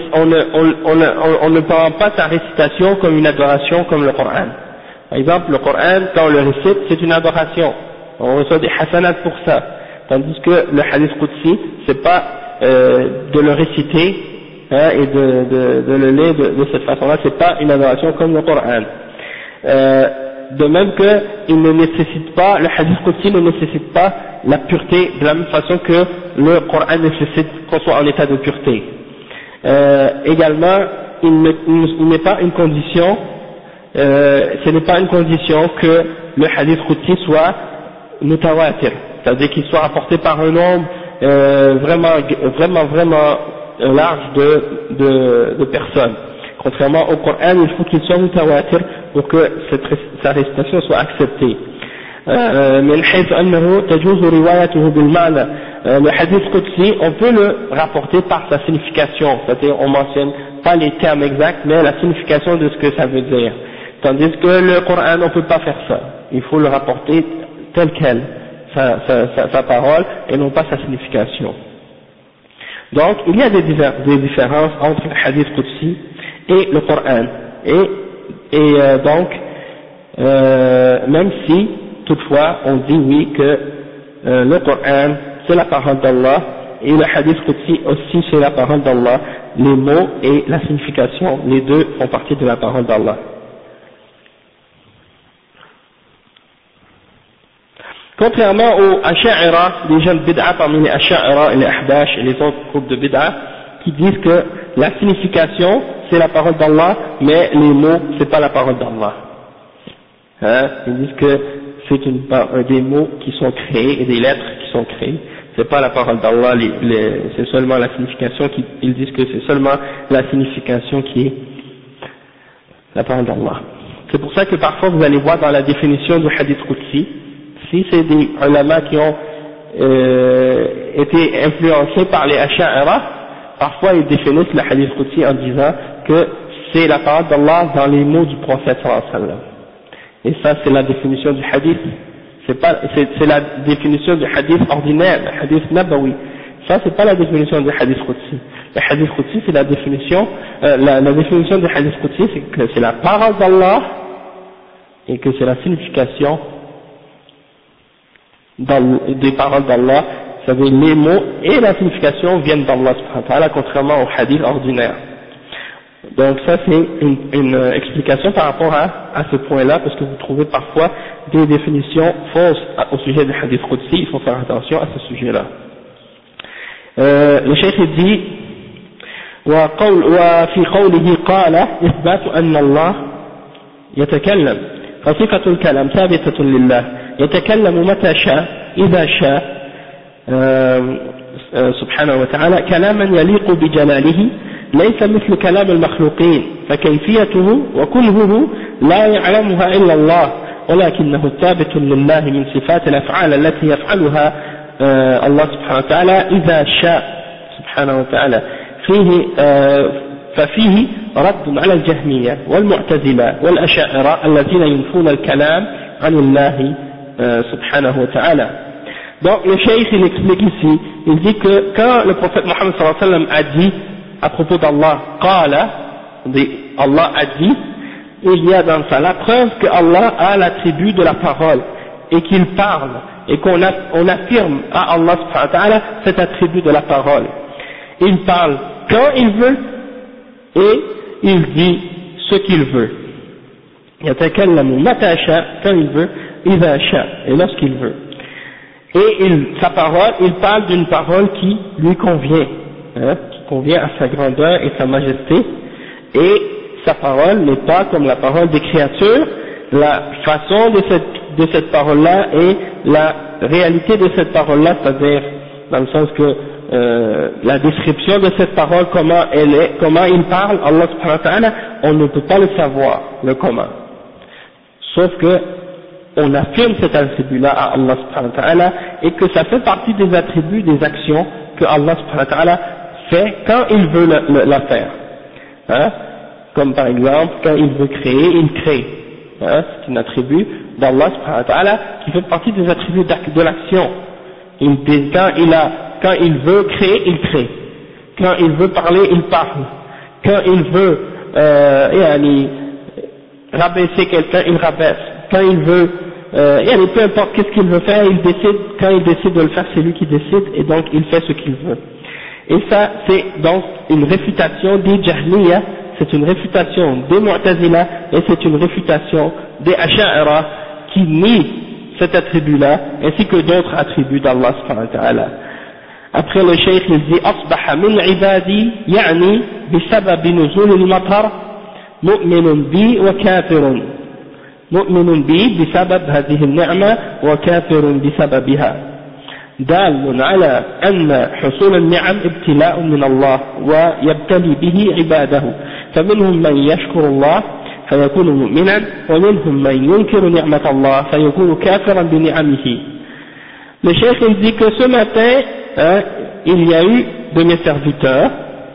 ne prend pas sa récitation comme une adoration comme le Coran. Par exemple, le Coran, quand on le récite, c'est une adoration. On reçoit des hasanats pour ça. Tandis que le hadith Qudsi, c'est pas de le réciter et de le lire de cette façon-là, c'est pas une adoration comme le Coran. De même que le hadith Qudsi ne nécessite pas la pureté de la même façon que le Coran nécessite qu'on soit en état de pureté. Également, il n'est pas une condition, ce n'est pas une condition que le hadith Qudsi soit mutawatir, c'est-à-dire qu'il soit rapporté par un nombre vraiment large de personnes. Contrairement au Coran, il faut qu'il soit mutawatir pour que sa récitation soit acceptée. من حيث أنه تجوز روايته بالمعنى. Le hadith Qudsi, on peut le rapporter par sa signification, c'est-à-dire on mentionne pas les termes exacts, mais la signification de ce que ça veut dire. Tandis que le Coran, on peut pas faire ça. Il faut le rapporter tel quel, sa parole, et non pas sa signification. Donc, il y a des différences entre le hadith Qudsi et le Coran. Donc, même si, toutefois, on dit oui que le Coran, c'est la parole d'Allah, et le hadith Qudsi aussi, c'est la parole d'Allah. Les mots et la signification, les deux font partie de la parole d'Allah. Contrairement aux Asha'ira, les jeunes bid'a parmi les Asha'ira et les Ahbash et les autres groupes de bid'a, qui disent que la signification c'est la parole d'Allah, mais les mots c'est pas la parole d'Allah. Ils disent que c'est des mots qui sont créés et des lettres qui sont créées, c'est pas la parole d'Allah, c'est seulement la signification, ils disent que c'est seulement la signification qui est la parole d'Allah. C'est pour ça que parfois vous allez voir dans la définition du hadith Qudsi, si c'est des ulama qui ont été influencés par les Asha'ira, parfois ils définissent le hadith Qudsi en disant que c'est la parole d'Allah dans les mots du prophète sallallahu alayhi wa sallam. Et ça c'est la définition du hadith, c'est la définition du hadith ordinaire, le hadith nabawi. Ça c'est pas la définition du hadith Qudsi. Le hadith Qudsi c'est la définition, la définition du hadith Qudsi c'est que c'est la parole d'Allah et que c'est la signification des paroles d'Allah, c'est-à-dire les mots et la signification viennent d'Allah subhanahu wa ta'ala, contrairement au hadith ordinaire. Donc ça c'est une explication par rapport à ce point-là, parce que vous trouvez parfois des définitions fausses au sujet du hadith Qudsi, il faut faire attention à ce sujet-là. Le cheikh dit وفي قوله قال إثبات أن الله يتكلم فصفة الكلام ثابتة لله يتكلم متى شاء إذا شاء سبحانه وتعالى كلاما يليق بجلاله ليس مثل كلام المخلوقين فكيفيته وكنهه لا يعلمها إلا الله ولكنه ثابت لله من صفات الأفعال التي يفعلها الله سبحانه وتعالى إذا شاء سبحانه وتعالى ففيه رد على الجهمية والمعتزلة والأشاعرة الذين ينفون الكلام عن الله subhanahu wa ta'ala. Donc le cheikh il explique ici, il dit que quand le prophète Mohammed sallallahu alayhi wa sallam a dit à propos d'Allah, qala, Allah a dit, il y a dans ça la preuve que Allah a l'attribut de la parole et qu'il parle et qu'on affirme à Allah subhanahu wa ta'ala cet attribut de la parole. Il parle quand il veut et il dit ce qu'il veut. Yatakallamu mata sha, quand il veut, idha sha, et lorsqu'il veut. Et sa parole, il parle d'une parole qui lui convient, qui convient à sa grandeur et sa majesté, et sa parole n'est pas comme la parole des créatures. La façon de cette parole-là et la réalité de cette parole-là, c'est-à-dire dans le sens que la description de cette parole, comment elle est, comment il parle, Allah subhanahu wa ta'ala, on ne peut pas le savoir, le comment. Sauf que on affirme cet attribut-là à Allah subhanahu wa ta'ala et que ça fait partie des attributs, des actions que Allah subhanahu wa ta'ala fait quand il veut la faire. Hein? Comme par exemple, quand il veut créer, il crée. Hein? C'est un attribut d'Allah subhanahu wa ta'ala qui fait partie des attributs de l'action. Quand il veut créer, il crée. Quand il veut parler, il parle. Quand il veut rabaisser quelqu'un, il rabaisse. Quand il veut, peu importe qu'est-ce qu'il veut faire, il décide. Quand il décide de le faire, c'est lui qui décide, et donc il fait ce qu'il veut. Et ça, c'est donc une réfutation des Jahmiya, c'est une réfutation des Mu'tazila, et c'est une réfutation des Asha'ira qui nient cet attribut-là, ainsi que d'autres attributs d'Allah subhanahu wa ta'ala. Après le cheikh il dit أصبح من عبادي يعني بسبب نزول المطر مؤمن بي وكافر مؤمن بي بسبب هذه النعمة وكافر بسببها دال على أن حصول النعم ابتلاء من الله ويبتلي به عباده فمنهم من يشكر الله فيكون مؤمنا ومنهم من ينكر نعمة الله فيكون كافرا بنعمه. Le cheikh il dit que ce matin il y a eu de mes serviteurs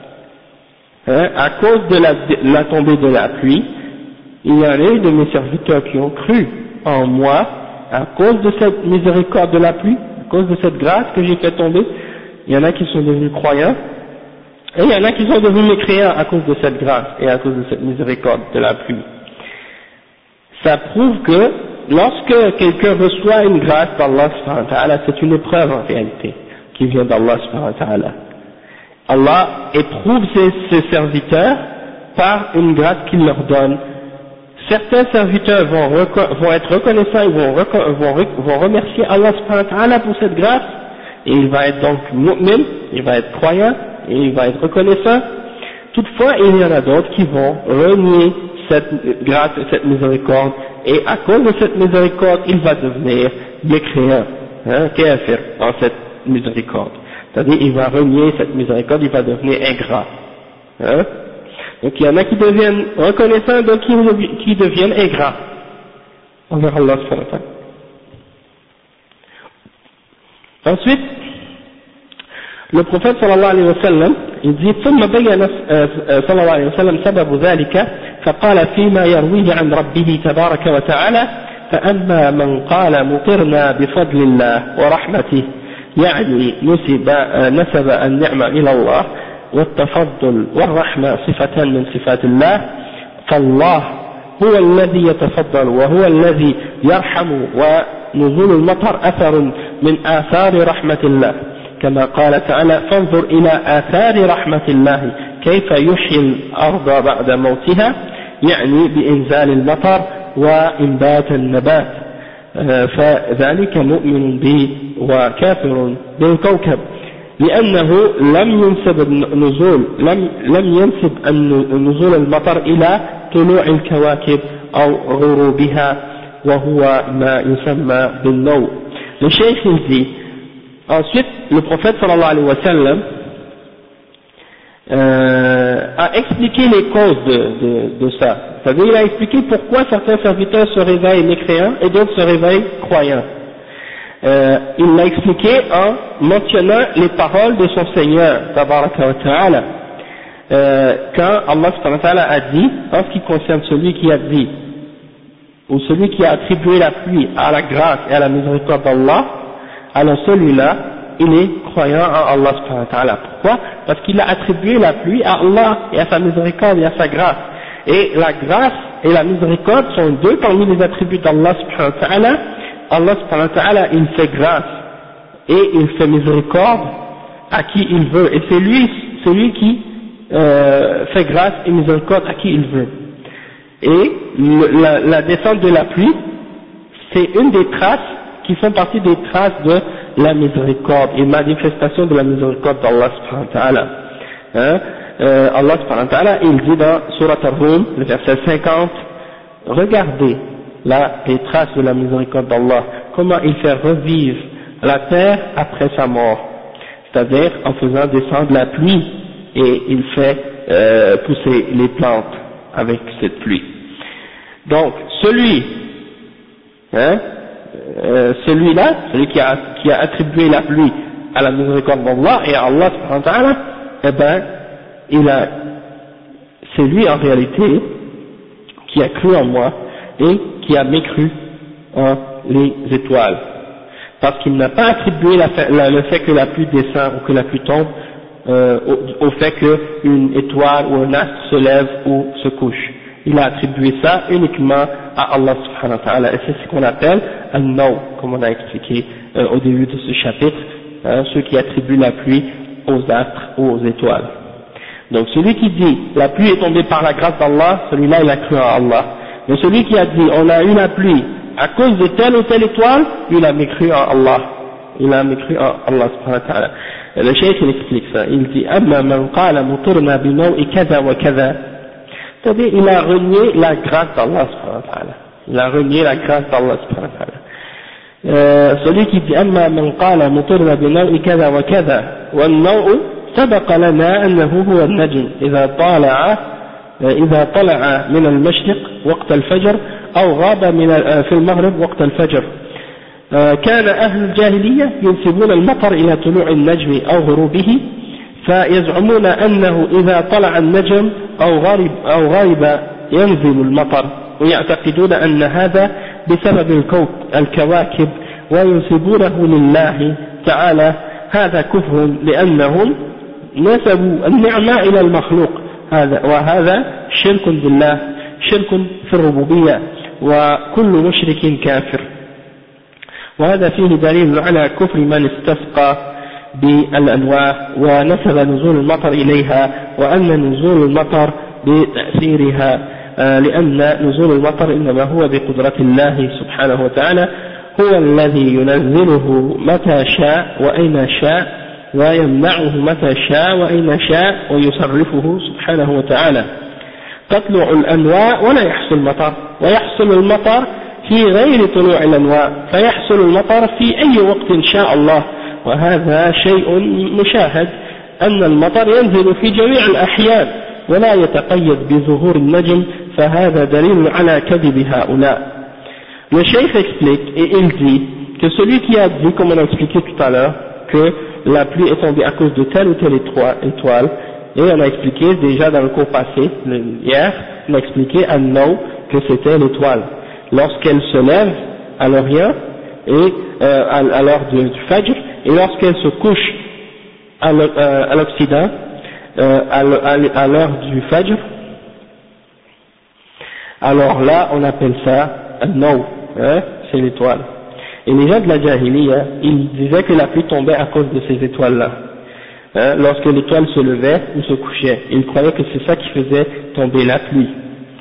à cause de la tombée de la pluie, il y en a eu de mes serviteurs qui ont cru en moi à cause de cette miséricorde de la pluie, à cause de cette grâce que j'ai fait tomber. Il y en a qui sont devenus croyants et il y en a qui sont devenus mécréants à cause de cette grâce et à cause de cette miséricorde de la pluie. Ça prouve que lorsque quelqu'un reçoit une grâce d'Allah subhanahu wa ta'ala, c'est une épreuve en réalité qui vient d'Allah subhanahu wa ta'ala. Allah éprouve ses serviteurs par une grâce qu'il leur donne. Certains serviteurs vont être reconnaissants, ils vont remercier Allah subhanahu wa ta'ala pour cette grâce, et il va être donc mu'min, il va être croyant, et il va être reconnaissant. Toutefois, il y en a d'autres qui vont renier cette grâce et cette miséricorde, et à cause de cette miséricorde, il va devenir mécréant, kafir dans cette miséricorde. C'est-à-dire, il va renier cette miséricorde, il va devenir ingrat. Donc il y en a qui deviennent reconnaissants, d'autres qui deviennent ingrats envers Allah subhanahu wa ta'ala. Ensuite, le prophète sallallahu alayhi wa sallam, il dit ثم بين صلى الله عليه وسلم سبب ذلك فقال فيما يرويه عن ربه تبارك وتعالى فأما من قال مطرنا بفضل الله ورحمته يعني نسب النعمة إلى الله والتفضل والرحمة صفة من صفات الله فالله هو الذي يتفضل وهو الذي يرحم ونزول المطر أثر من آثار رحمة الله كما قال تعالى فانظر إلى آثار رحمة الله كيف يحيي الأرض بعد موتها يعني بإنزال المطر وإنبات النبات فذلك مؤمن به وكافر بالكوكب لأنه لم ينسب نزول المطر إلى طلوع الكواكب أو غروبها وهو ما يسمى بالنوء. Le cheikh il dit ensuite le prophète sallallahu alayhi wa sallam a expliqué les causes de ça. C'est-à-dire il a expliqué pourquoi certains serviteurs se réveillent mécréants et d'autres se réveillent croyants. Il l'a expliqué en mentionnant les paroles de son Seigneur tabaraka wa ta'ala quand Allah subhanahu wa ta'ala a dit en ce qui concerne celui qui a dit ou celui qui a attribué la pluie à la grâce et à la miséricorde d'Allah, alors celui-là il est croyant en Allah subhanahu wa ta'ala. Pourquoi? Parce qu'il a attribué la pluie à Allah et à sa miséricorde et à sa grâce, et la grâce et la miséricorde sont deux parmi les attributs d'Allah subhanahu wa ta'ala. Allah subhanahu wa ta'ala il fait grâce et il fait miséricorde à qui il veut, et c'est lui qui fait grâce et miséricorde à qui il veut. Et la descente de la pluie, c'est une des traces qui font partie des traces de la miséricorde et manifestation de la miséricorde d'Allah subhanahu wa ta'ala. Allah subhanahu wa ta'ala, il dit dans Surat Ar-Rum, le verset 50, regardez les traces de la miséricorde d'Allah, comment il fait revivre la terre après sa mort, c'est-à-dire en faisant descendre la pluie, et il fait pousser les plantes avec cette pluie. Donc, celui-là, celui qui a attribué la pluie à la miséricorde d'Allah et à Allah subhanahu wa ta'ala, eh ben, c'est lui en réalité qui a cru en moi et qui a mécru en les étoiles. Parce qu'il n'a pas attribué le fait que la pluie descend ou que la pluie tombe au fait qu'une étoile ou un astre se lève ou se couche. Il a attribué ça uniquement à Allah subhanahu wa ta'ala, et c'est ce qu'on appelle al-naw, comme on a expliqué au début de ce chapitre, ceux qui attribuent la pluie aux astres ou aux étoiles. Donc celui qui dit la pluie est tombée par la grâce d'Allah, celui-là il a cru en Allah. Mais celui qui a dit on a eu la pluie à cause de telle ou telle étoile, il a mécru en Allah. Il a mécru en Allah subhanahu wa ta'ala. Le cheikh il explique ça, il dit amma man qala mutirna bi naw'i kaza wa kaza, c'est-à-dire il a renié la grâce d'Allah subhanahu wa ta'ala. Il a renié la grâce d'Allah subhanahu wa ta'ala. Celui qui dit amma man qala mutirna bi naw'i kaza wa kaza, wa naw'u سبق لنا أنه هو النجم إذا طلع من المشرق وقت الفجر أو غاب في المغرب وقت الفجر. كان أهل الجاهلية ينسبون المطر إلى طلوع النجم أو غروبه، فيزعمون أنه إذا طلع النجم أو غرب ينزل المطر، ويعتقدون أن هذا بسبب الكواكب وينسبونه لله تعالى. هذا كفر لأنهم نسبوا النعمة إلى المخلوق، وهذا شرك بالله، شرك في الربوبية، وكل مشرك كافر. وهذا فيه دليل على كفر من استسقى بالأنواع ونسب نزول المطر إليها، وأن نزول المطر بتأثيرها، لأن نزول المطر إنما هو بقدرة الله سبحانه وتعالى، هو الذي ينزله متى شاء وأين شاء، ويمنعه متى شاء وأين شاء، ويصرفه سبحانه وتعالى. تطلع الأنواع ولا يحصل مطر، ويحصل المطر في غير طلوع الأنواع، فيحصل المطر في أي وقت شاء الله، وهذا شيء مشاهد أن المطر ينزل في جميع الأحيان ولا يتقيد بظهور النجم، فهذا دليل على كذب هؤلاء. Le cheikh explique et il dit que celui qui a dit, comme on a expliqué tout à l'heure, que la pluie est tombée à cause de telle ou telle étoile, et on a expliqué déjà dans le cours passé, hier, on a expliqué à Naw que c'était l'étoile. Lorsqu'elle se lève à l'Orient, et à l'heure du Fajr, et lorsqu'elle se couche à l'Occident, à l'heure du Fajr, alors là on appelle ça Naw, c'est l'étoile. Et les gens de la Jahiliya, ils disaient que la pluie tombait à cause de ces étoiles-là. Lorsque l'étoile se levait ou se couchait, ils croyaient que c'est ça qui faisait tomber la pluie.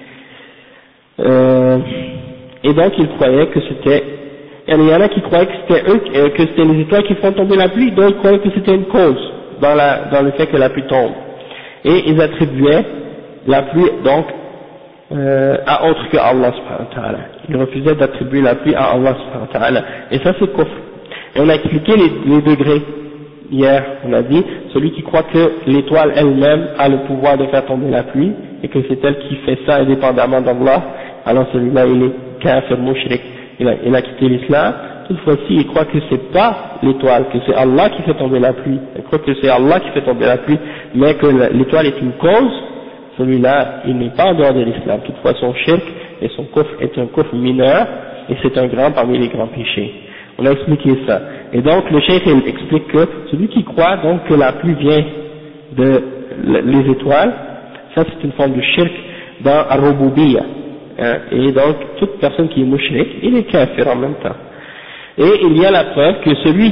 Et donc ils croyaient que c'était, il y en a qui croyaient que c'était eux, que c'était les étoiles qui font tomber la pluie, d'autres croyaient que c'était une cause dans le fait que la pluie tombe. Et ils attribuaient la pluie donc à autre que Allah subhanahu wa ta'ala. Ils refusaient d'attribuer la pluie à Allah subhanahu wa ta'ala. Et ça c'est kufr. Et on a expliqué les degrés. Hier, on a dit, celui qui croit que l'étoile elle-même a le pouvoir de faire tomber la pluie, et que c'est elle qui fait ça indépendamment d'Allah, alors celui-là il est kafir mushrik, il a quitté l'islam. Toutefois si il croit que c'est pas l'étoile, que c'est Allah qui fait tomber la pluie, il croit que c'est Allah qui fait tomber la pluie, mais que l'étoile est une cause, celui-là il n'est pas en dehors de l'islam. Toutefois son shirk et son kufr est un kufr mineur, et c'est un grand parmi les grands péchés. On a expliqué ça. Et donc le cheikh il explique que celui qui croit donc que la pluie vient de les étoiles, ça c'est une forme de shirk dans ar-rububiyya. Et donc toute personne qui est mushrik, il est kafir en même temps. Et il y a la preuve que celui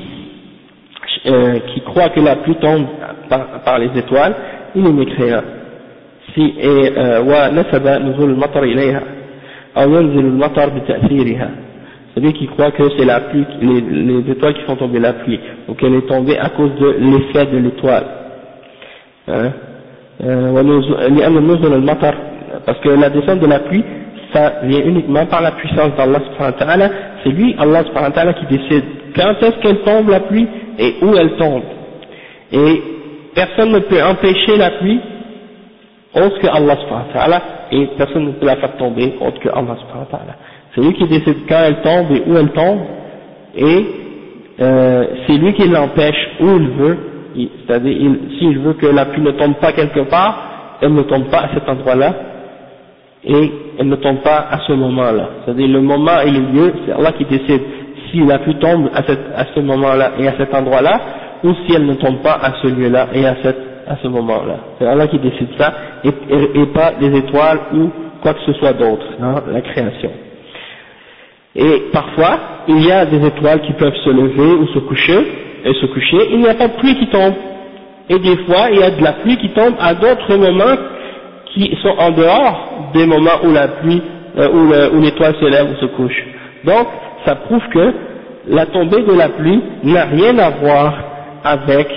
qui croit que la pluie tombe par les étoiles, il est mécréant. Si wa nasaba nuzul al-matar ilayha aw yanzil al-matar bi ta'thiriha. Celui qui croit que c'est la pluie, les étoiles qui font tomber la pluie, ou qu'elle est tombée à cause de l'effet de l'étoile. parce que la descente de la pluie, ça vient uniquement par la puissance d'Allah subhanahu wa ta'ala. C'est lui, Allah subhanahu wa ta'ala, qui décide quand est-ce qu'elle tombe la pluie et où elle tombe. Et personne ne peut empêcher la pluie autre que Allah subhanahu wa ta'ala, et personne ne peut la faire tomber autre que Allah subhanahu wa ta'ala. C'est lui qui décide quand elle tombe et où elle tombe, et c'est lui qui l'empêche où il veut, c'est-à-dire s'il veut que la pluie ne tombe pas quelque part, elle ne tombe pas à cet endroit-là, et elle ne tombe pas à ce moment-là. C'est-à-dire le moment et le lieu, c'est Allah qui décide si la pluie tombe à ce moment-là et à cet endroit-là, ou si elle ne tombe pas à ce lieu-là et à ce moment-là. C'est Allah qui décide ça, et pas les étoiles ou quoi que ce soit d'autre dans la création. Et parfois, il y a des étoiles qui peuvent se lever ou se coucher, il n'y a pas de pluie qui tombe. Et des fois, il y a de la pluie qui tombe à d'autres moments qui sont en dehors des moments où la pluie, où l'étoile se lève ou se couche. Donc, ça prouve que la tombée de la pluie n'a rien à voir avec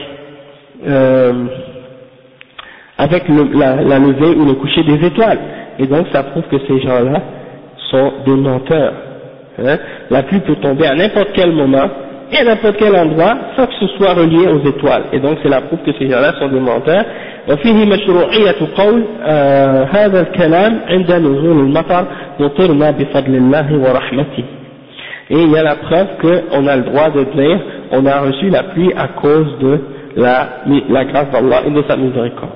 la levée ou le coucher des étoiles. Et donc, ça prouve que ces gens-là sont des menteurs. Hein? La pluie peut tomber à n'importe quel moment et à n'importe quel endroit sans que ce soit relié aux étoiles. Et donc, c'est la preuve que ces gens-là sont des menteurs. وفيه مشروعية قول هذا الكلام عند نزول المطر مطرنا بفضل الله ورحمته. Et il y a la preuve qu'on a le droit de dire on a reçu la pluie à cause de la grâce d'Allah et de sa miséricorde.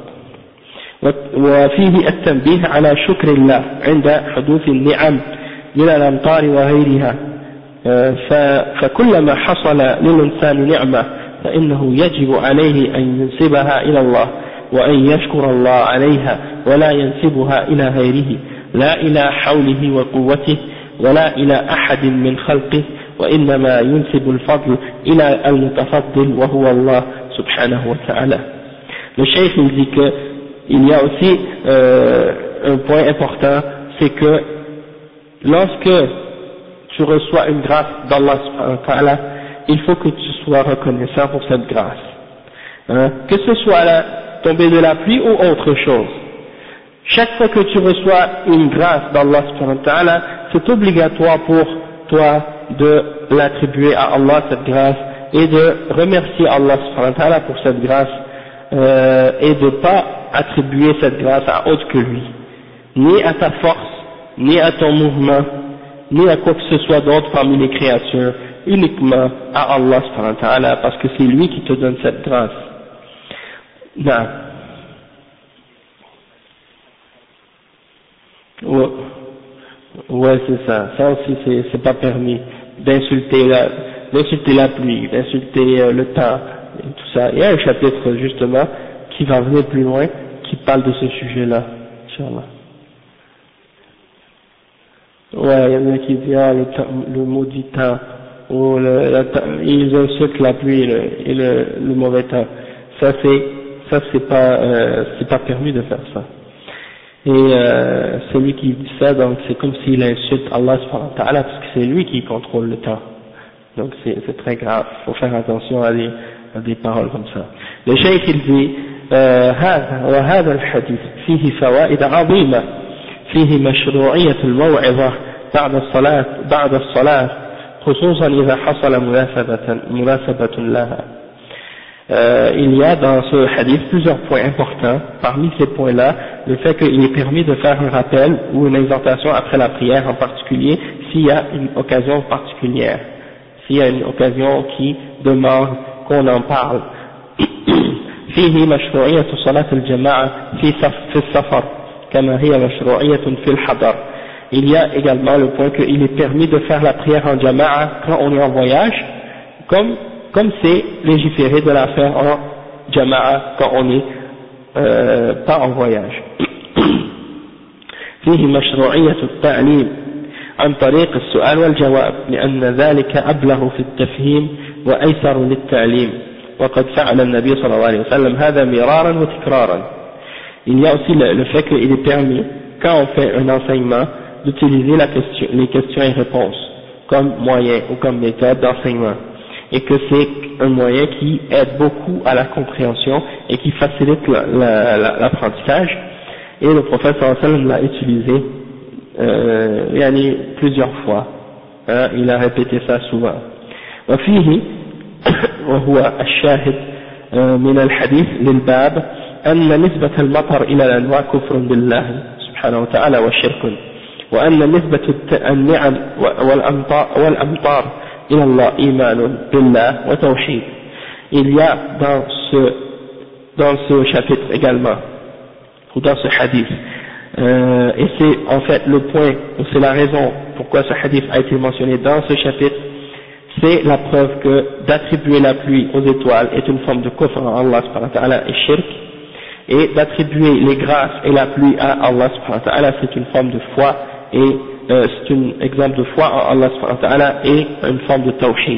وفيه التنبيه على شكر الله عند حدوث النعم من الأمطار وغيرها. فكلما حصل للإنسان نعمة فإنه يجب عليه أن ينسبها إلى الله وأن يشكر الله عليها ولا ينسبها إلى غيره لا إلى حوله وقوته ولا إلى أحد من خلقه وإنما ينسب الفضل إلى المتفضل وهو الله سبحانه وتعالى. Le cheikh nous dit que il y a aussi un point important, c'est que lorsque tu reçois une grâce d'Allah subhanahu wa ta'ala, il faut que tu sois reconnaissant pour cette grâce. Hein? Que ce soit la tombée de la pluie ou autre chose. Chaque fois que tu reçois une grâce d'Allah subhanahu wa ta'ala, c'est obligatoire pour toi de l'attribuer à Allah cette grâce et de remercier Allah subhanahu wa ta'ala pour cette grâce et de ne pas attribuer cette grâce à autre que lui, ni à ta force, ni à ton mouvement, ni à quoi que ce soit d'autre parmi les créatures, uniquement à Allah subhanahu wa ta'ala, parce que c'est lui qui te donne cette grâce. Non. Ouais, c'est ça. Ça aussi, c'est pas permis d'insulter la pluie, d'insulter le temps, et tout ça. Il y a un chapitre, justement, qui va venir plus loin, qui parle de ce sujet-là, Inch'Allah. Ouais, il y en a qui disent, le maudit temps, ou ils insultent la pluie et le mauvais temps. Ça c'est pas permis de faire ça. Et celui qui dit ça, donc c'est comme s'il insulte Allah subhanahu wa ta'ala, parce que c'est lui qui contrôle le temps. Donc c'est très grave, il faut faire attention à des paroles comme ça. Le cheikh il dit وهذا الحديث فيه فوائد عظيمة فيه مشروعية الموعظة بعد الصلاة خصوصا إذا حصل مناسبة لها. Il y a dans ce hadith plusieurs points importants. Parmi ces points-là, le fait qu'il est permis de faire un rappel ou une exhortation après la prière, en particulier s'il y a une occasion particulière, s'il y a une occasion qui demande qu'on en parle. فيه مشروعية صلاة الجماعة في السفر كما هي مشروعية في الحضر. Il y a également le point qu'il est permis de faire la prière en jama'a quand on est en voyage, comme c'est légiféré de la faire en jama'a quand on n'est pas en voyage. فيه مشروعية التعليم عن طريق السؤال والجواب لأن ذلك أبلغ في التفهيم وأيسر للتعليم وقد فعل النبي صلى الله عليه وسلم هذا مرارا وتكرارا. Il y a aussi le fait qu'il est permis quand on fait un enseignement d'utiliser les questions et réponses comme moyen ou comme méthode d'enseignement. et que c'est un moyen qui aide beaucoup à la compréhension et qui facilite l'apprentissage, et le prophète sallallahu alayhi wa sallam l'a utilisé plusieurs fois, hein, il a répété ça souvent. وفيه وهو الشاهد من الحديث للباب أن نسبة المطر إلى الأنواع كفر بالله سبحانه وتعالى وشرك، وأن نسبة النعم والأمطار إلى الله إيمان بالله وتوحيد. Il y a dans ce chapitre également, ou dans ce hadith, et c'est en fait le point, c'est la raison pourquoi ce hadith a été mentionné dans ce chapitre, c'est la preuve que d'attribuer la pluie aux étoiles est une forme de kufr en Allah subhanahu wa ta'ala et shirk, et d'attribuer les grâces et la pluie à Allah subhanahu wa ta'ala c'est une forme de foi, et c'est un exemple de foi en Allah subhanahu wa ta'ala et une forme de tawhid.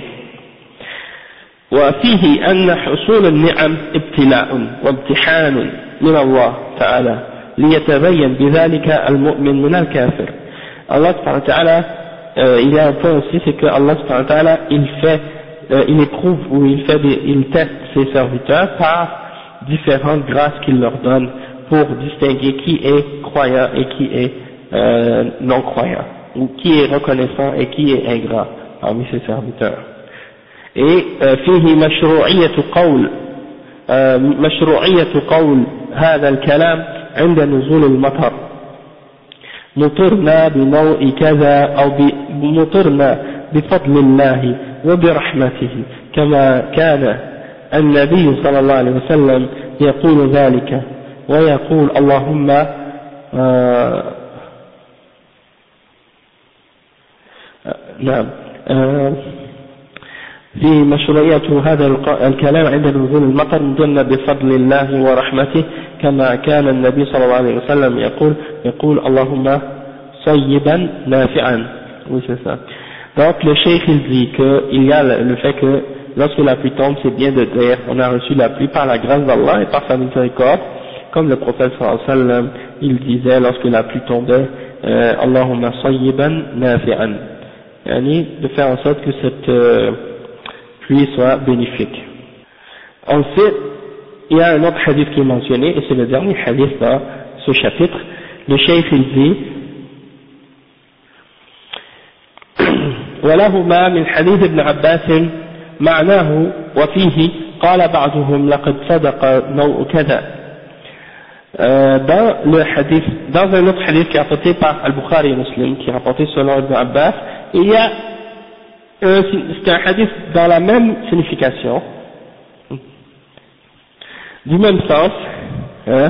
وفيه أن حصول النعم ابتلاء وامتحان من الله تعالى ليتبين بذلك المؤمن من الكافر. Allah subhanahu wa ta'ala, il y a un point aussi, c'est que Allah subhanahu wa ta'ala, il éprouve ou il teste ses serviteurs par différentes grâces qu'il leur donne pour distinguer qui est croyant et qui est non croyant, ou qui est reconnaissant et qui est ingrat parmi ses serviteurs. Et فيه مشروعية قول هذا الكلام عند نزول المطر مطرنا بنوء كذا أو مطرنا بفضل الله وبرحمته كما كان النبي صلى الله عليه وسلم يقول ذلك ويقول اللهم نعم في مشروعية هذا الكلام عند نزول المطر مطرنا بفضل الله ورحمته كما كان النبي صلى الله عليه وسلم يقول اللهم صيبا نافعا. Oui, c'est ça. Donc le cheikh il dit qu'il y a le fait que lorsque la pluie tombe, c'est bien de dire on a reçu la pluie par la grâce d'Allah et par sa miséricorde, comme le prophète sallallahu alayhi wa sallam il disait lorsque la pluie tombait Allahumma sayyiban nafi'an, yani de faire en sorte que cette pluie soit bénéfique. Ensuite, il y a un autre hadith qui est mentionné, et c'est le dernier hadith dans ce chapitre. Le cheikh il dit ولهما من حديث ابن عباس معناه وفيه قال بعضهم لقد صدق نوء كذا. Dans un autre hadith qui est rapporté par Al-Bukhari et Muslim, qui est rapporté selon Ibn Abbas, il y a c'est un hadith dans la même signification, du même sens, hein.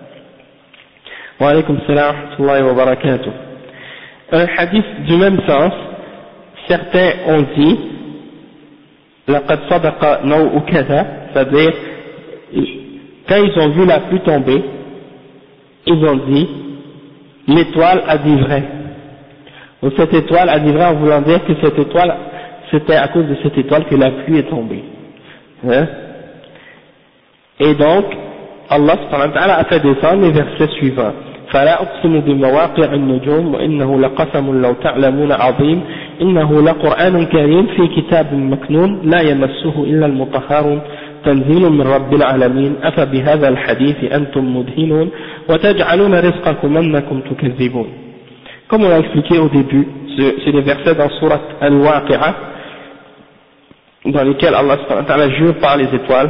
Wa alaykum salam wa rahmatullahi wa barakatuh. Un hadith du même sens, certains ont dit laqad sadaqa naw'u kadha, c'est-à-dire quand ils ont vu la pluie tomber, ils ont dit l'étoile a dit vrai. Donc cette étoile a dit vrai en voulant dire que cette étoile, c'était à cause de cette étoile que la pluie est tombée, hein? Et donc Allah subhanahu wa ta'ala a fait descendre les versets suivants. فلا أقسم بمواقع النجوم وإنه لقسم لو تعلمون عظيم إنه لقرآن كريم في كتاب مكنون لا يمسه إلا المطهرون تنزيل من رب العالمين أفبهذا الحديث أنتم مدهنون وتجعلون رزقكم أنكم تكذبون. Comme on l'a expliqué au début, c'est des versets dans Surat Al-Waqi'a dans lesquels Allah subhanahu wa ta'ala jure par les étoiles,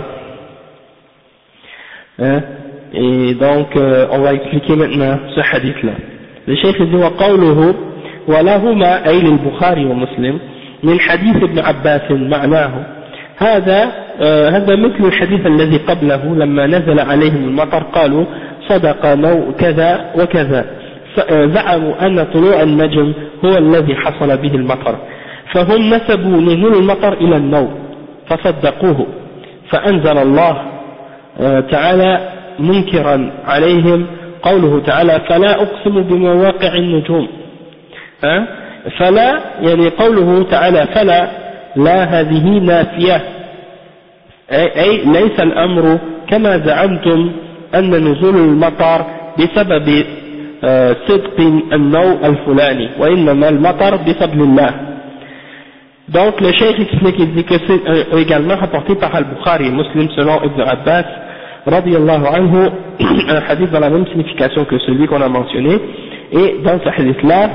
hein? Et donc on va expliquer maintenant ce hadith là. Le cheikh dit وقوله ولهما أي للبخاري ومسلم من حديث ابن عباس معناه هذا مثل الحديث الذي قبله لما نزل عليهم المطر قالوا صدق نوء كذا وكذا زعموا أن طلوع النجم هو الذي حصل به المطر فهم نسبوا نزول المطر إلى النوء فصدقوه فأنزل الله تعالى منكرا عليهم قوله تعالى فلا أقسم بمواقع النجوم، فلا يعني قوله تعالى فلا لا هذه نافية أي ليس الأمر كما زعمتم أن نزول المطر بسبب صدق النوء الفلاني وإنما المطر بفضل الله. Donc le cheikh explique, il dit que c'est également rapporté par Al-Bukhari et Muslim selon Ibn Abbas radiyallahu anhu, un hadith dans la même signification que celui qu'on a mentionné. Et dans ce hadith-là,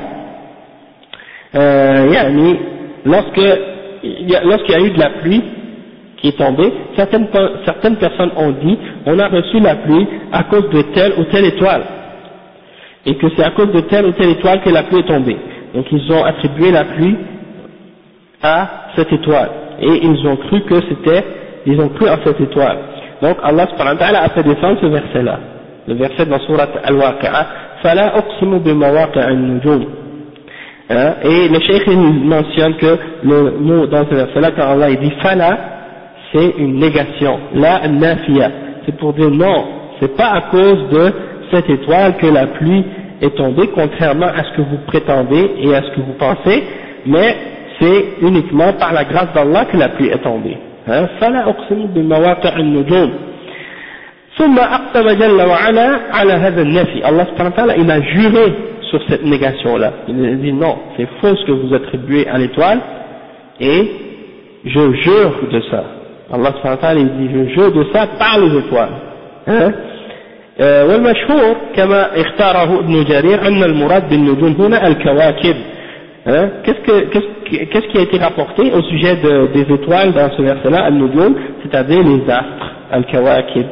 lorsqu'il y a eu de la pluie qui est tombée, certaines personnes ont dit, on a reçu la pluie à cause de telle ou telle étoile, et que c'est à cause de telle ou telle étoile que la pluie est tombée. Donc ils ont attribué la pluie à cette étoile, et ils ont cru en cette étoile. Donc Allah subhanahu wa ta'ala a fait descendre ce verset-là, le verset dans Surat Al-Waqi'a, Fala uqsimu bimawaqi'in nujum. Et le cheikh il mentionne que le mot dans ce verset-là, quand Allah il dit Fala, c'est une négation, la nafiya, c'est pour dire non, c'est pas à cause de cette étoile que la pluie est tombée, contrairement à ce que vous prétendez et à ce que vous pensez, mais c'est uniquement par la grâce d'Allah que la pluie est tombée. فلا أقسم بمواقع النجوم ثم أقسم جل وعلا على هذا النفي. Allah subhanahu wa ta'ala il a juré sur cette négation là, il a dit non, c'est faux ce que vous attribuez à l'étoile et je jure de ça. Allah subhanahu wa ta'ala il dit je jure de ça par les étoiles. والمشهور كما اختاره ابن جرير أن المراد بالنجوم هنا الكواكب. Qu'est-ce qui a été rapporté au sujet des étoiles dans ce verset-là, al-nujum, c'est-à-dire les astres, al-kawakib.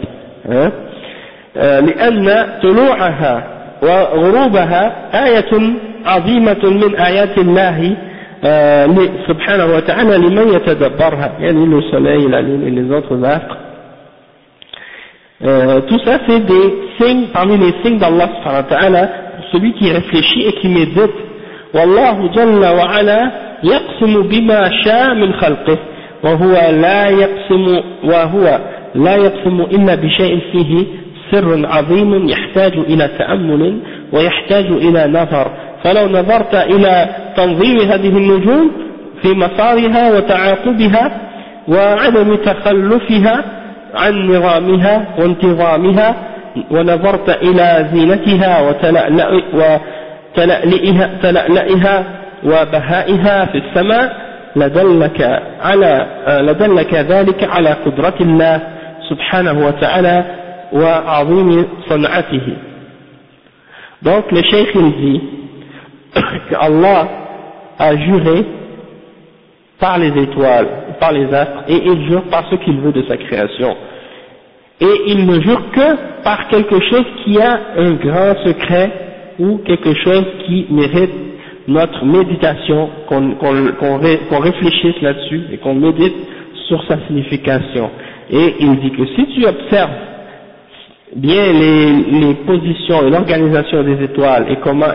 لأن طلوعها وغروبها آية عظيمة من آيات الله سبحانه وتعالى لمن يتدبرها، يعني le soleil, la lune et les autres astres. Tout ça c'est des signes, parmi les signes d'Allah subhanahu wa ta'ala, pour celui qui réfléchit et qui médite. والله جل وعلا يقسم بما شاء من خلقه وهو لا يقسم إلا بشيء فيه سر عظيم يحتاج إلى تأمل ويحتاج إلى نظر. فلو نظرت إلى تنظيم هذه النجوم في مسارها وتعاقبها وعدم تخلفها عن نظامها وانتظامها ونظرت إلى زينتها وتلألئها وبهائها في السماء لدلك ذلك على قدرة الله سبحانه وتعالى وعظيم صنعته. Donc le cheikh il dit qu'Allah a juré par les étoiles, par les astres, et il jure par ce qu'il veut de sa création. Et il ne jure que par quelque chose qui a un grand secret ou quelque chose qui mérite notre méditation, qu'on réfléchisse là-dessus et qu'on médite sur sa signification. Et il dit que si tu observes bien les positions et l'organisation des étoiles et comment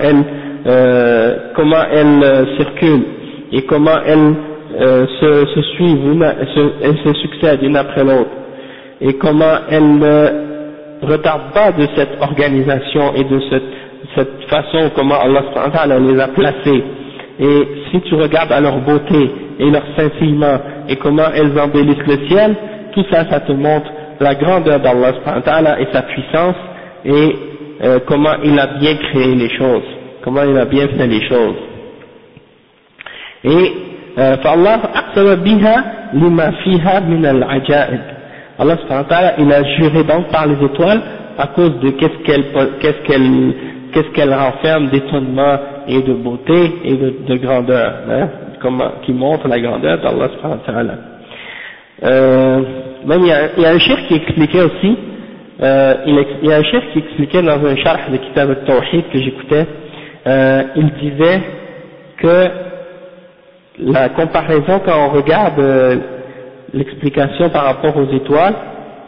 elles circulent et comment elles se suivent, elles se succèdent une après l'autre, et comment elles ne retardent pas de cette organisation et de cette façon comment Allah subhanahu wa ta'ala les a placées. Et si tu regardes à leur beauté et leur scintillement et comment elles embellissent le ciel, tout ça, ça te montre la grandeur d'Allah subhanahu wa ta'ala et sa puissance et comment il a bien créé les choses, comment il a bien fait les choses. Et فالله أقسم بها لما فيها من العجائب. Allah subhanahu wa ta'ala il a juré donc par les étoiles à cause de qu'est-ce qu'elle renferme d'étonnement et de beauté et de grandeur, qui montre la grandeur d'Allah subhanahu wa ta'ala. Même il y a un cheikh qui expliquait aussi, il y a un cheikh qui expliquait dans un sharh de Kitab al-Tawhid que j'écoutais, il disait que la comparaison quand on regarde l'explication par rapport aux étoiles,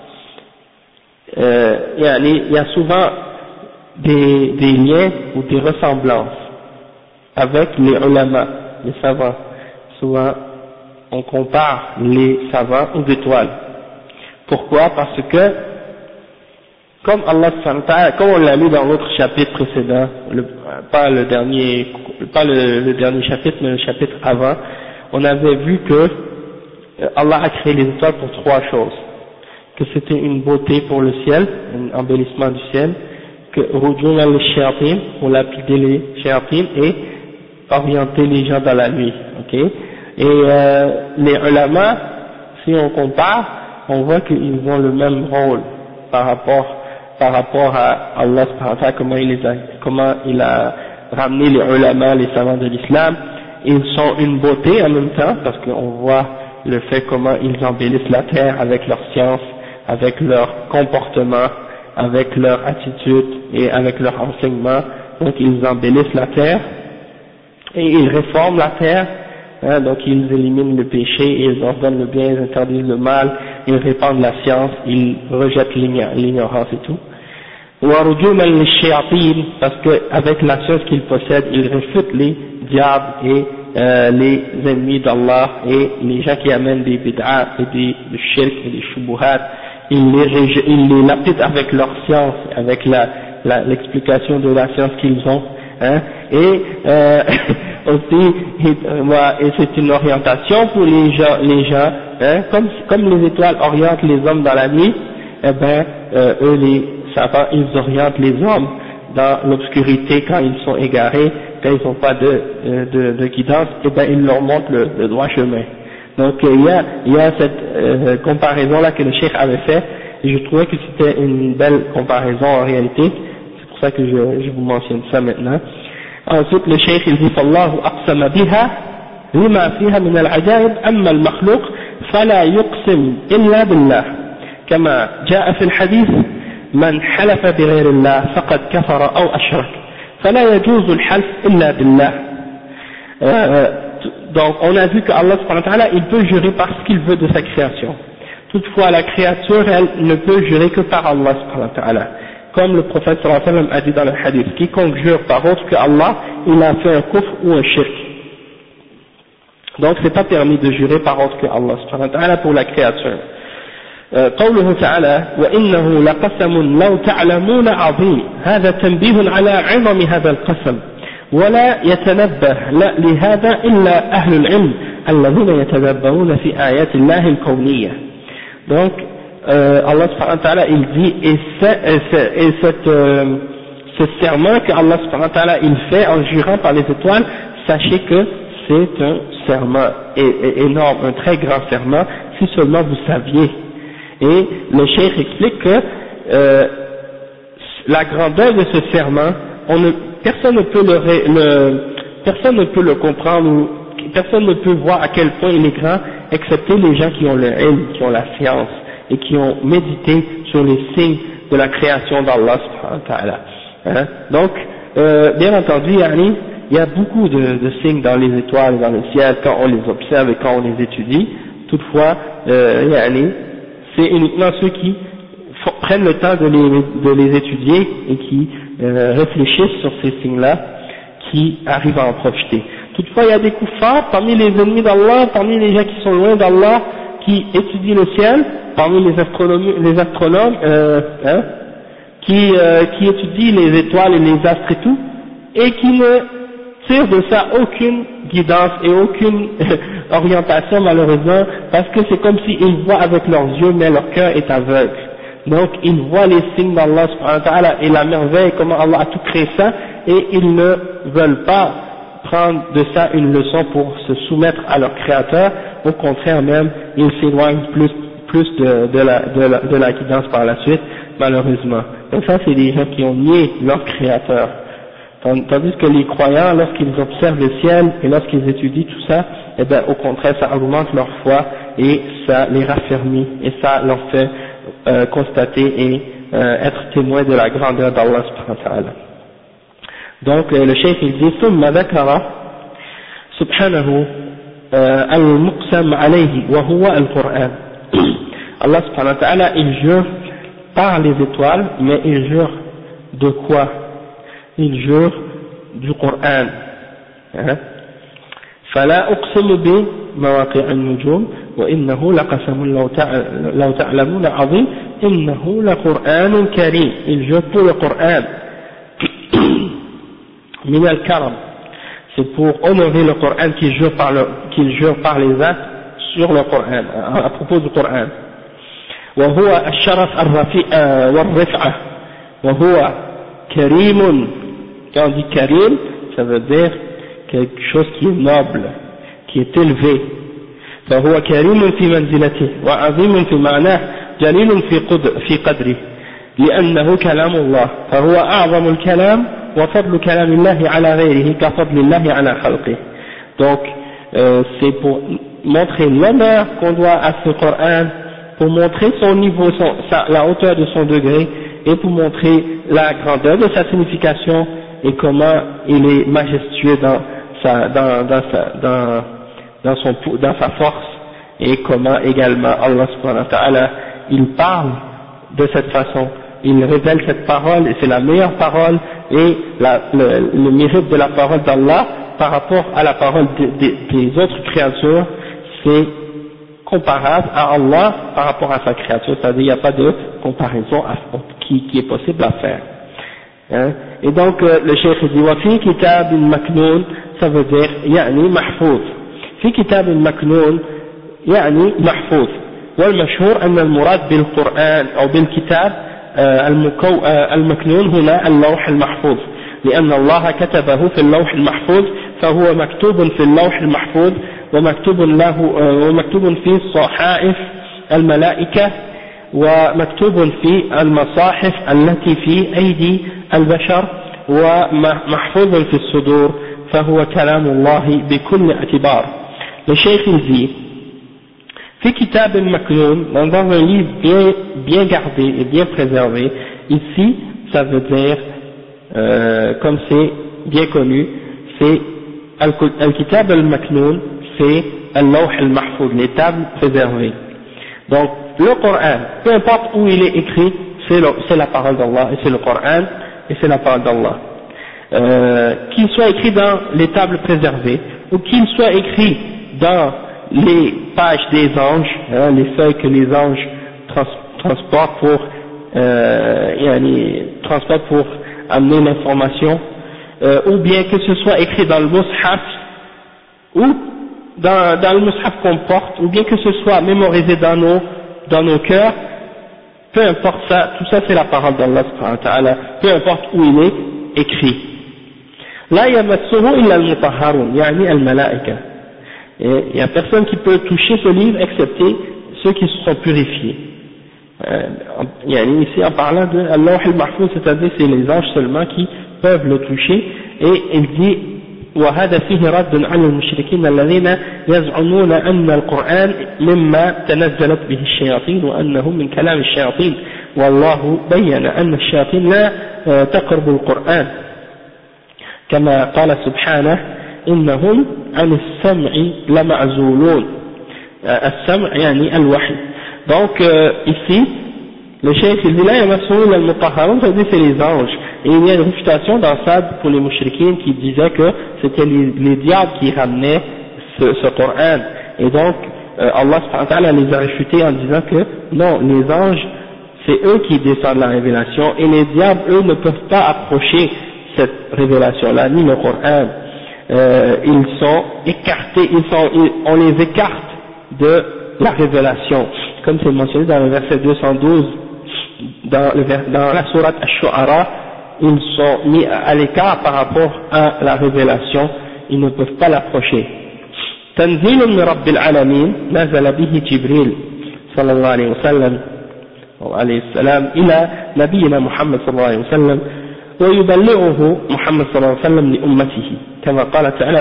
il y a souvent des liens ou des ressemblances avec les ulama, les savants. Souvent on compare les savants aux étoiles. Pourquoi? Parce que comme Allah subhanahu wa ta'ala, comme on l'a lu dans l'autre chapitre précédent, pas le dernier chapitre, mais le chapitre avant, on avait vu que Allah a créé les étoiles pour trois choses. Que c'était une beauté pour le ciel, un embellissement du ciel, que rujum al-shayatin, pour lapider les shayatin et orienter les gens dans la nuit, ok? Et les ulama, si on compare, on voit qu'ils ont le même rôle par rapport à Allah subhanahu wa ta'ala, comment il a ramené les ulama, les savants de l'islam. Ils sont une beauté en même temps, parce qu'on voit le fait comment ils embellissent la terre avec leur science, avec leur comportement, avec leur attitude et avec leur enseignement. Donc ils embellissent la terre et ils réforment la terre, hein, donc ils éliminent le péché, ils ordonnent le bien, ils interdisent le mal, ils répandent la science, ils rejettent l'ignorance et tout. Parce qu'avec la science qu'ils possèdent, ils réfutent les diables et les ennemis d'Allah et les gens qui amènent des bid'ah et du shirk et des shubuhat. Ils les lapident avec leur science, avec l'explication de la science qu'ils ont, hein, et aussi, et c'est une orientation pour les gens, hein, comme les étoiles orientent les hommes dans la nuit, eh ben, eux les savants, ils orientent les hommes dans l'obscurité quand ils sont égarés, quand ils n'ont pas de guidance, et ben ils leur montrent le droit chemin. Donc il y a cette comparaison là que le cheikh avait fait, et je trouvais que c'était une belle comparaison en réalité, c'est pour ça que je vous mentionne ça maintenant. Ensuite le cheikh il dit فالله أقسم بها لما فيها من العجائب أما المخلوق فلا يقسم إلا بالله كما جاء في الحديث من حلف بغير الله فقد كفر أو أشرك فلا يجوز الحلف إلا بالله. Donc on a vu que Allah subhanahu wa ta'ala il peut jurer par ce qu'il veut de sa création. Toutefois la créature elle ne peut jurer que par Allah subhanahu wa ta'ala. Comme le prophète sallallahu alayhi wa sallam a dit dans le hadith, quiconque jure par autre que Allah, il a fait un kufr ou un shirk. Donc c'est pas permis de jurer par autre que Allah subhanahu wa ta'ala pour la créature. قوله تعالى وإنه لقسم لو تعلمون عظيم هذا تنبيه على عظم هذا القسم ولا يتنبه لهذا إلا أهل العلم الذين يتدبرون في آيات الله الكونية. Donc Allah subhanahu wa ta'ala il dit ce serment que Allah subhanahu wa ta'ala il fait en jurant par les étoiles, sachez que c'est un serment énorme, un très grand serment, si seulement vous saviez. Et le cheikh explique que la grandeur de ce serment, personne ne peut le comprendre, ou personne ne peut voir à quel point il est grand, excepté les gens qui ont le ilm, qui ont la science, et qui ont médité sur les signes de la création d'Allah subhanahu wa ta'ala. Hein? Donc, bien entendu, il y a beaucoup de signes dans les étoiles et dans le ciel quand on les observe et quand on les étudie. Toutefois, c'est uniquement ceux qui prennent le temps de les étudier et qui réfléchissent sur ces signes-là qui arrivent à en profiter. Toutefois, il y a des kuffars parmi les ennemis d'Allah, parmi les gens qui sont loin d'Allah, qui étudient le ciel, parmi les astronomes, qui étudient les étoiles et les astres et tout, et qui ne tirent de ça aucune guidance et aucune orientation malheureusement, parce que c'est comme s'ils voient avec leurs yeux mais leur cœur est aveugle. Donc ils voient les signes d'Allah subhanahu wa ta'ala et la merveille, comment Allah a tout créé ça, et ils ne veulent pas prendre de ça une leçon pour se soumettre à leur créateur, au contraire même, ils s'éloignent plus de la guidance par la suite, malheureusement. Donc ça c'est des gens qui ont nié leur créateur. Tandis que les croyants, lorsqu'ils observent le ciel et lorsqu'ils étudient tout ça, eh bien, au contraire, ça augmente leur foi et ça les raffermit et ça leur fait constater et être témoin de la grandeur d'Allah subhanahu wa ta'ala. Donc, le cheikh il dit, ثم ذكر سبحانه المقسم عليه وهو القرآن. Allah subhanahu wa ta'ala, il jure par les étoiles, mais il jure de quoi? Il jure du Coran. فلا أقسم بمواقع النجوم وإنه لقسم لو تعلمون عظيم إنه لقرآن كريم. Il jure pour le Coran. من الكرم. C'est pour honorer le Coran qu'il jure par les actes sur le Coran, à propos du Coran. وهو الشرف والرفعة وهو كريم. Quand on dit karim, ça veut dire quelque chose qui est noble, qui est élevé. فهو كريم في منزلته وعظيم في معناه جليل في قدره لأنه كلام الله فهو أعظم الكلام وفضل كلام الله على غيره كفضل الله على خلقه. Donc c'est pour montrer l'honneur qu'on doit à ce Coran, pour montrer son niveau, la hauteur de son degré, et pour montrer la grandeur de sa signification et comment il est majestueux dans sa force, et comment également Allah subhanahu wa ta'ala il parle de cette façon, il révèle cette parole et c'est la meilleure parole, et le mérite de la parole d'Allah par rapport à la parole des autres créatures, c'est comparable à Allah par rapport à sa créature, c'est-à-dire il n'y a pas de comparaison qui est possible à faire. Hein? Et donc le cheikh dit وفي كتاب مكنون, ça veut dire يعني محفوظ. في كتاب مكنون يعني محفوظ. والمشهور أن المراد بالقرآن أو بالكتاب المكنون هنا اللوح المحفوظ, لأن الله كتبه في اللوح المحفوظ, فهو مكتوب في اللوح المحفوظ ومكتوب في صحائف الملائكة ومكتوب في المصاحف التي في أيدي البشر ومحفوظ في الصدور, فهو كلام الله بكل اعتبار. Le cheikh il dit في كتاب مكنون, dans un livre bien gardé et bien préservé, ici ça veut dire comme c'est bien connu, c'est Al-Kitab al-Maknoun, c'est Al-Lawh al-Mahfouz, les tables préservées. Donc le Coran, peu importe où il est écrit, c'est la parole d'Allah, et c'est le Coran, et c'est la parole d'Allah. Qu'il soit écrit dans les tables préservées, ou qu'il soit écrit dans les pages des anges, hein, les feuilles que les anges transportent pour amener l'information, ou bien que ce soit écrit dans le mushaf, ou dans le mushaf qu'on porte, ou bien que ce soit mémorisé dans nos cœurs, peu importe ça, tout ça c'est la parole d'Allah subhanahu wa ta'ala, peu importe où il est écrit. La yamassuhu illa al-mutahharun, yani al-malaika. Et il n'y a personne qui peut toucher ce livre excepté ceux qui se sont purifiés. Ici en parlant de Allah al-Mahfouz, c'est-à-dire c'est les anges seulement qui peuvent le toucher, et il dit وهذا فيه رد على المشركين الذين يزعمون أن القرآن مما تنزلت به الشياطين وأنه من كلام الشياطين والله بين أن الشياطين لا تقرب القرآن كما قال سبحانه إنهم عن السمع لمعزولون. السمع يعني الوحي. Donc ici le cheikh il dit là yamassuhu al-mutahharun, ça dit c'est les anges, et il y a une réfutation dans ça pour les mouchriquins qui disaient que c'était les diables qui ramenaient ce Coran, et donc Allah subhanahu wa ta'ala les a réfutés en disant que non, les anges c'est eux qui descendent la révélation, et les diables eux ne peuvent pas approcher cette révélation là, ni le Coran. Ils sont écartés, on les écarte de la révélation, comme c'est mentionné dans le verset 212 dans la sourate Ash-Shu'ara, ils sont mis à l'écart par rapport à la révélation, ils ne peuvent pas l'approcher. تنزيل من رب العالمين نزل به جبريل صلى الله عليه وسلم وعليه السلام إلى نبينا محمد صلى الله عليه وسلم ويبلغه محمد صلى الله عليه وسلم لأمته كما قال تعالى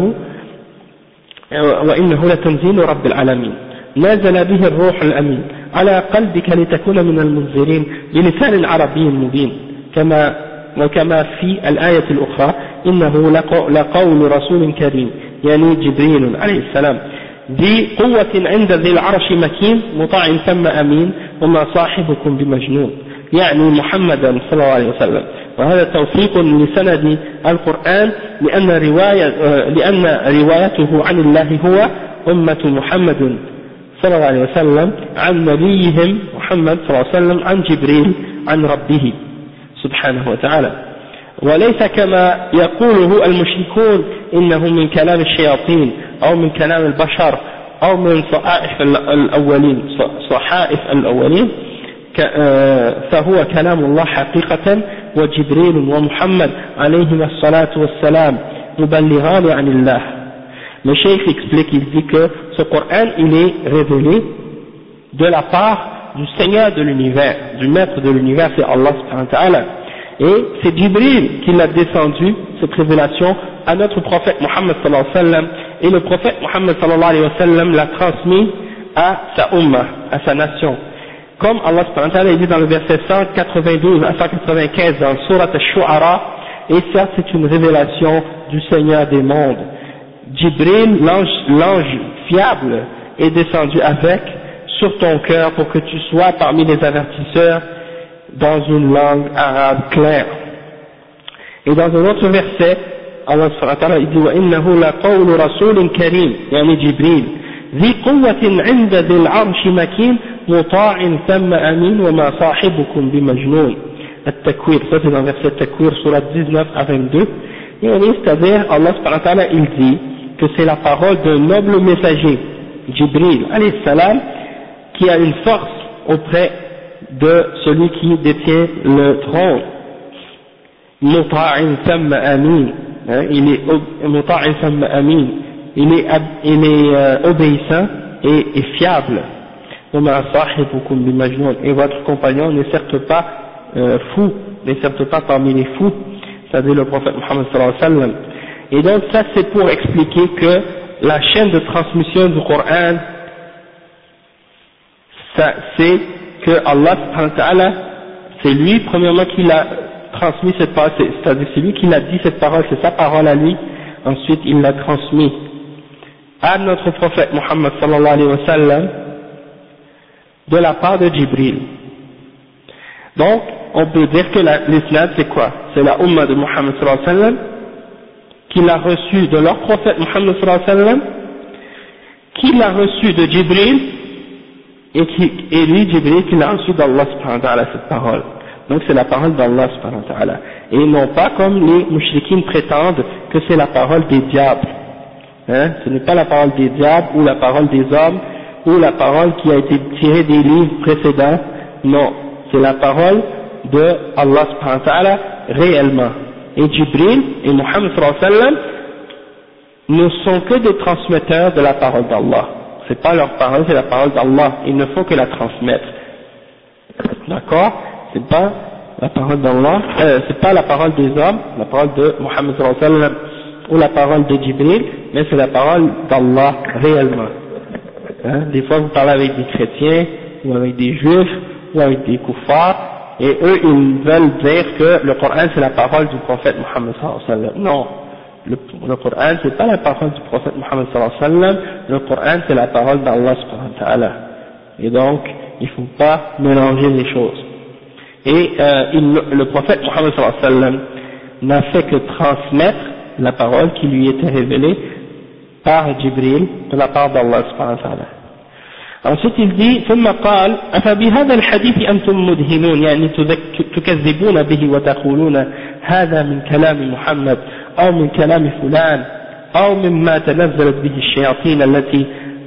وإنه لتنزيل رب العالمين نزل به الروح الأمين على قلبك لتكون من المنذرين بلسان عربي مبين وكما في الآية الأخرى إنه لقول رسول كريم يعني جبريل عليه السلام ذي قوة عند ذي العرش مكين مطاع ثم أمين وما صاحبكم بمجنون يعني محمدا صلى الله عليه وسلم. وهذا توثيق لسند القرآن لأن روايته عن الله هو أمة محمد صلى الله عليه وسلم عن نبيهم محمد صلى الله عليه وسلم عن جبريل عن ربه سبحانه وتعالى. وليس كما يقوله المشركون إنه من كلام الشياطين أو من كلام البشر أو من صحائف الأولين فهو كلام الله حقيقة وجبريل ومحمد عليهما الصلاة والسلام مبلغان عن الله. Le cheikh explique, il dit que ce Coran, il est révélé de la part du Seigneur de l'univers, du Maître de l'univers, c'est Allah subhanahu wa ta'ala. Et c'est Jibril qui l'a descendu, cette révélation, à notre prophète Muhammad sallallahu alayhi wa sallam, et le prophète Muhammad sallallahu alayhi wa sallam l'a transmis à sa ummah, à sa nation. Comme Allah subhanahu wa ta'ala dit dans le verset 192 à 195 dans Surat al-Shu'ara, et ça c'est une révélation du Seigneur des mondes. Jibril, l'ange fiable, est descendu avec sur ton cœur pour que tu sois parmi les avertisseurs dans une langue arabe claire. Et dans un autre verset, Allah subhanahu wa ta'ala dit وَإِنَّهُ لَقَوْلُ رَسُولٍ كَرِيمٍ يعني جبريل ذي قوة عند ذي العرش مكين مطاع ثم أمين وما صاحبكم بمجنون. التكوير, ça c'est dans le verset Takwir, surat 19 à 22. C'est-à-dire, Allah subhanahu wa ta'ala, il dit que c'est la parole d'un noble messager, Jibril alayhi salam, qui a une force auprès de celui qui détient le trône. Muta'in thumma amin, il est muta'in thumma amin, il est obéissant et fiable. Et votre compagnon n'est certes pas fou, n'est certes pas parmi les fous, c'est-à-dire le prophète Muhammad sallallahu alayhi wa sallam. Et donc ça c'est pour expliquer que la chaîne de transmission du Coran, ça c'est que Allah subhanahu wa ta'ala, c'est lui premièrement qui l'a transmis cette parole, c'est-à-dire c'est lui qui l'a dit cette parole, c'est sa parole à lui, ensuite il l'a transmis à notre prophète Muhammad sallallahu alayhi wa sallam de la part de Jibril. Donc on peut dire que l'islam c'est quoi? C'est la ummah de Muhammad sallallahu alayhi wa sallam qui l'a reçu de leur prophète Muhammad sallallahu alayhi wa sallam, qui l'a reçu de Jibril, et lui Jibril qui l'a reçu d'Allah subhanahu wa ta'ala cette parole. Donc c'est la parole d'Allah subhanahu wa ta'ala, et non pas comme les mushrikines prétendent que c'est la parole des diables. Ce n'est pas la parole des diables ou la parole des hommes ou la parole qui a été tirée des livres précédents. Non, c'est la parole de Allah subhanahu wa ta'ala réellement. Et Jibril et Muhammad sallallahu alayhi wa sallam ne sont que des transmetteurs de la parole d'Allah. C'est pas leur parole, c'est la parole d'Allah. Ils ne font que la transmettre. D'accord? C'est pas la parole d'Allah, c'est pas la parole des hommes, la parole de Muhammad sallallahu alayhi wa sallam ou la parole de Jibril, mais c'est la parole d'Allah réellement. Des fois vous parlez avec des chrétiens ou avec des juifs ou avec des kuffars, et eux ils veulent dire que le Coran c'est la parole du prophète Muhammad sallallahu alayhi wa sallam. Non, le Coran c'est pas la parole du prophète Muhammad sallallahu alayhi wa sallam, le Coran c'est la parole d'Allah subhanahu wa ta'ala. Et donc il ne faut pas mélanger les choses. Et le prophète Muhammad sallallahu alayhi wa sallam n'a fait que transmettre la parole qui lui était révélée par Jibril de la part d'Allah subhanahu wa ta'ala. Ensuite il dit ثم قال أفبهذا الحديث أنتم مدهنون يعني تكذبون به وتقولون هذا من كلام محمد أو من كلام فلان أو مما تنزلت به الشياطين التي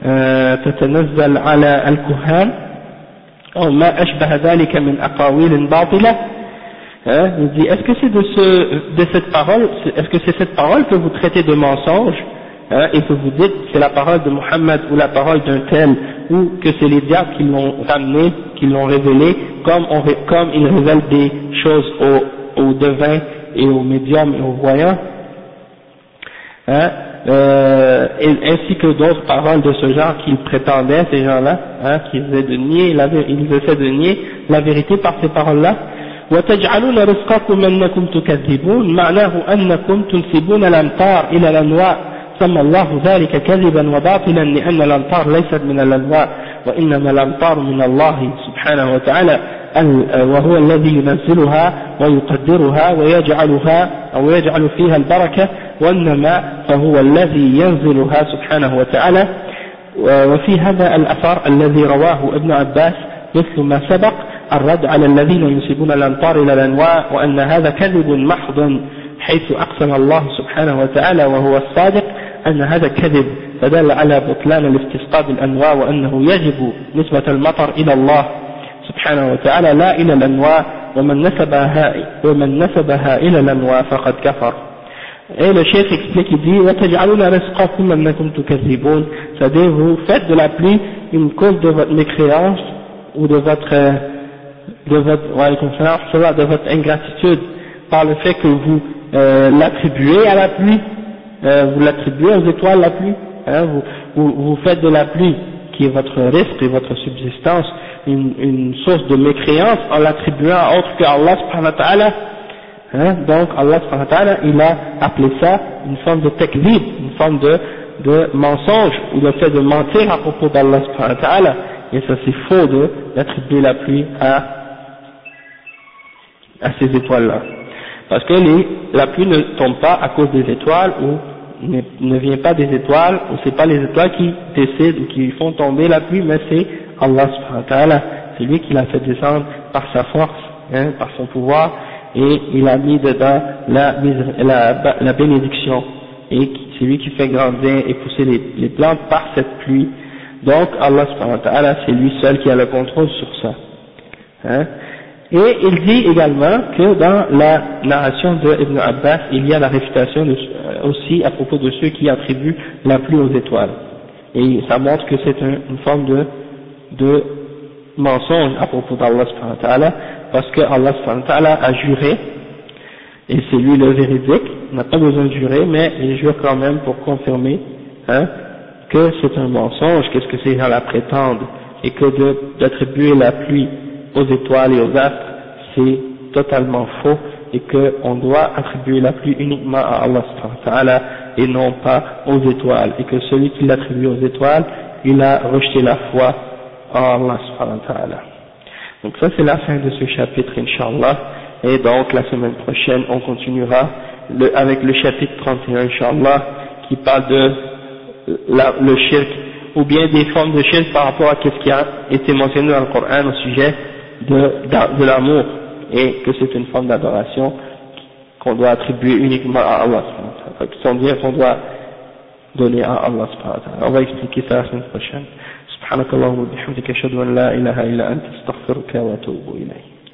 تتنزل على الكهان أو ما أشبه ذلك من أقاويل باطلة. Il dit est-ce que c'est de cette parole, est-ce que c'est cette parole que vous traitez de mensonge, et que vous dites c'est la parole de Muhammad ou la parole d'un tel, ou que c'est les diables qui l'ont ramené, qui l'ont révélé, comme ils révèlent des choses aux devins et aux médiums et aux voyants, ainsi que d'autres paroles de ce genre qu'ils prétendaient, ces gens-là, qu'ils essaient de nier la vérité par ces paroles-là. وتجعلون رزقكم أنكم تكذبون معناه أنكم تنسبون الأمطار إلى الأنواع سمى الله ذلك كذبا وباطلا لأن الأمطار ليست من الأنواع وإنما الأمطار من الله سبحانه وتعالى وهو الذي ينزلها ويقدرها ويجعلها أو يجعل فيها البركة والنماء فهو الذي ينزلها سبحانه وتعالى. وفي هذا الأثر الذي رواه ابن عباس مثل ما سبق الرد على الذين ينسبون الأمطار إلى الأنواع وأن هذا كذب محض حيث أقسم الله سبحانه وتعالى وهو الصادق أن هذا كذب فدل على بطلان الاستسقاء بالأنواع وأنه يجب نسبة المطر إلى الله سبحانه وتعالى لا إلى الأنواع ومن نسبها إلى الأنواع فقد كفر. Et le cheikh explique, il dit وَتَجْعَلُونَ رِزْقَكُمْ أَنَّكُمْ تُكَذِّبُونَ, c'est-à-dire vous faites de la pluie une cause de votre mécréance ou de votre ingratitude par le fait que vous l'attribuez à la pluie, vous l'attribuez aux étoiles la pluie, hein, vous faites de la pluie qui est votre risque et votre subsistance une source de mécréance en l'attribuant à autre que Allah subhanahu wa ta'ala. Hein, donc Allah subhanahu wa ta'ala, il a appelé ça une forme de takzib, une forme de mensonge, ou le fait de mentir à propos d'Allah subhanahu wa ta'ala, et ça c'est faux d'attribuer la pluie à ces étoiles-là. Parce que la pluie ne tombe pas à cause des étoiles, ou ne vient pas des étoiles, ou c'est pas les étoiles qui décident ou qui font tomber la pluie, mais c'est Allah subhanahu wa ta'ala, c'est lui qui l'a fait descendre par sa force, hein, par son pouvoir, et il a mis dedans la bénédiction, et c'est lui qui fait grandir et pousser les plantes par cette pluie. Donc Allah subhanahu wa ta'ala, c'est lui seul qui a le contrôle sur ça. Hein. Et il dit également que dans la narration de Ibn Abbas, il y a la réfutation aussi à propos de ceux qui attribuent la pluie aux étoiles. Et ça montre que c'est une forme de mensonge à propos d'Allah subhanahu wa ta'ala, parce que Allah subhanahu wa ta'ala a juré, et c'est lui le véridique, il n'a pas besoin de jurer, mais il jure quand même pour confirmer, hein, que c'est un mensonge, qu'est-ce que ces gens-là prétendent, et que d'attribuer la pluie aux étoiles et aux astres, c'est totalement faux, et qu'on doit attribuer la pluie uniquement à Allah subhanahu wa ta'ala, et non pas aux étoiles, et que celui qui l'attribue aux étoiles, il a rejeté la foi en Allah subhanahu wa ta'ala. Donc ça c'est la fin de ce chapitre, Inch'Allah, et donc la semaine prochaine on continuera avec le chapitre 31, Inch'Allah, qui parle de le shirk, ou bien des formes de shirk par rapport à ce qui a été mentionné dans le Coran au sujet de l'amour, et que c'est une forme d'adoration qu'on doit attribuer uniquement à Allah subhanahu wa ta'ala, qui sont bien qu'on doit donner à Allah subhanahu wa ta'ala. On va expliquer ça la semaine prochaine. سبحانك اللهم وبحمدك أشهد أن لا إله إلا أنت أستغفرك وأتوب إليك.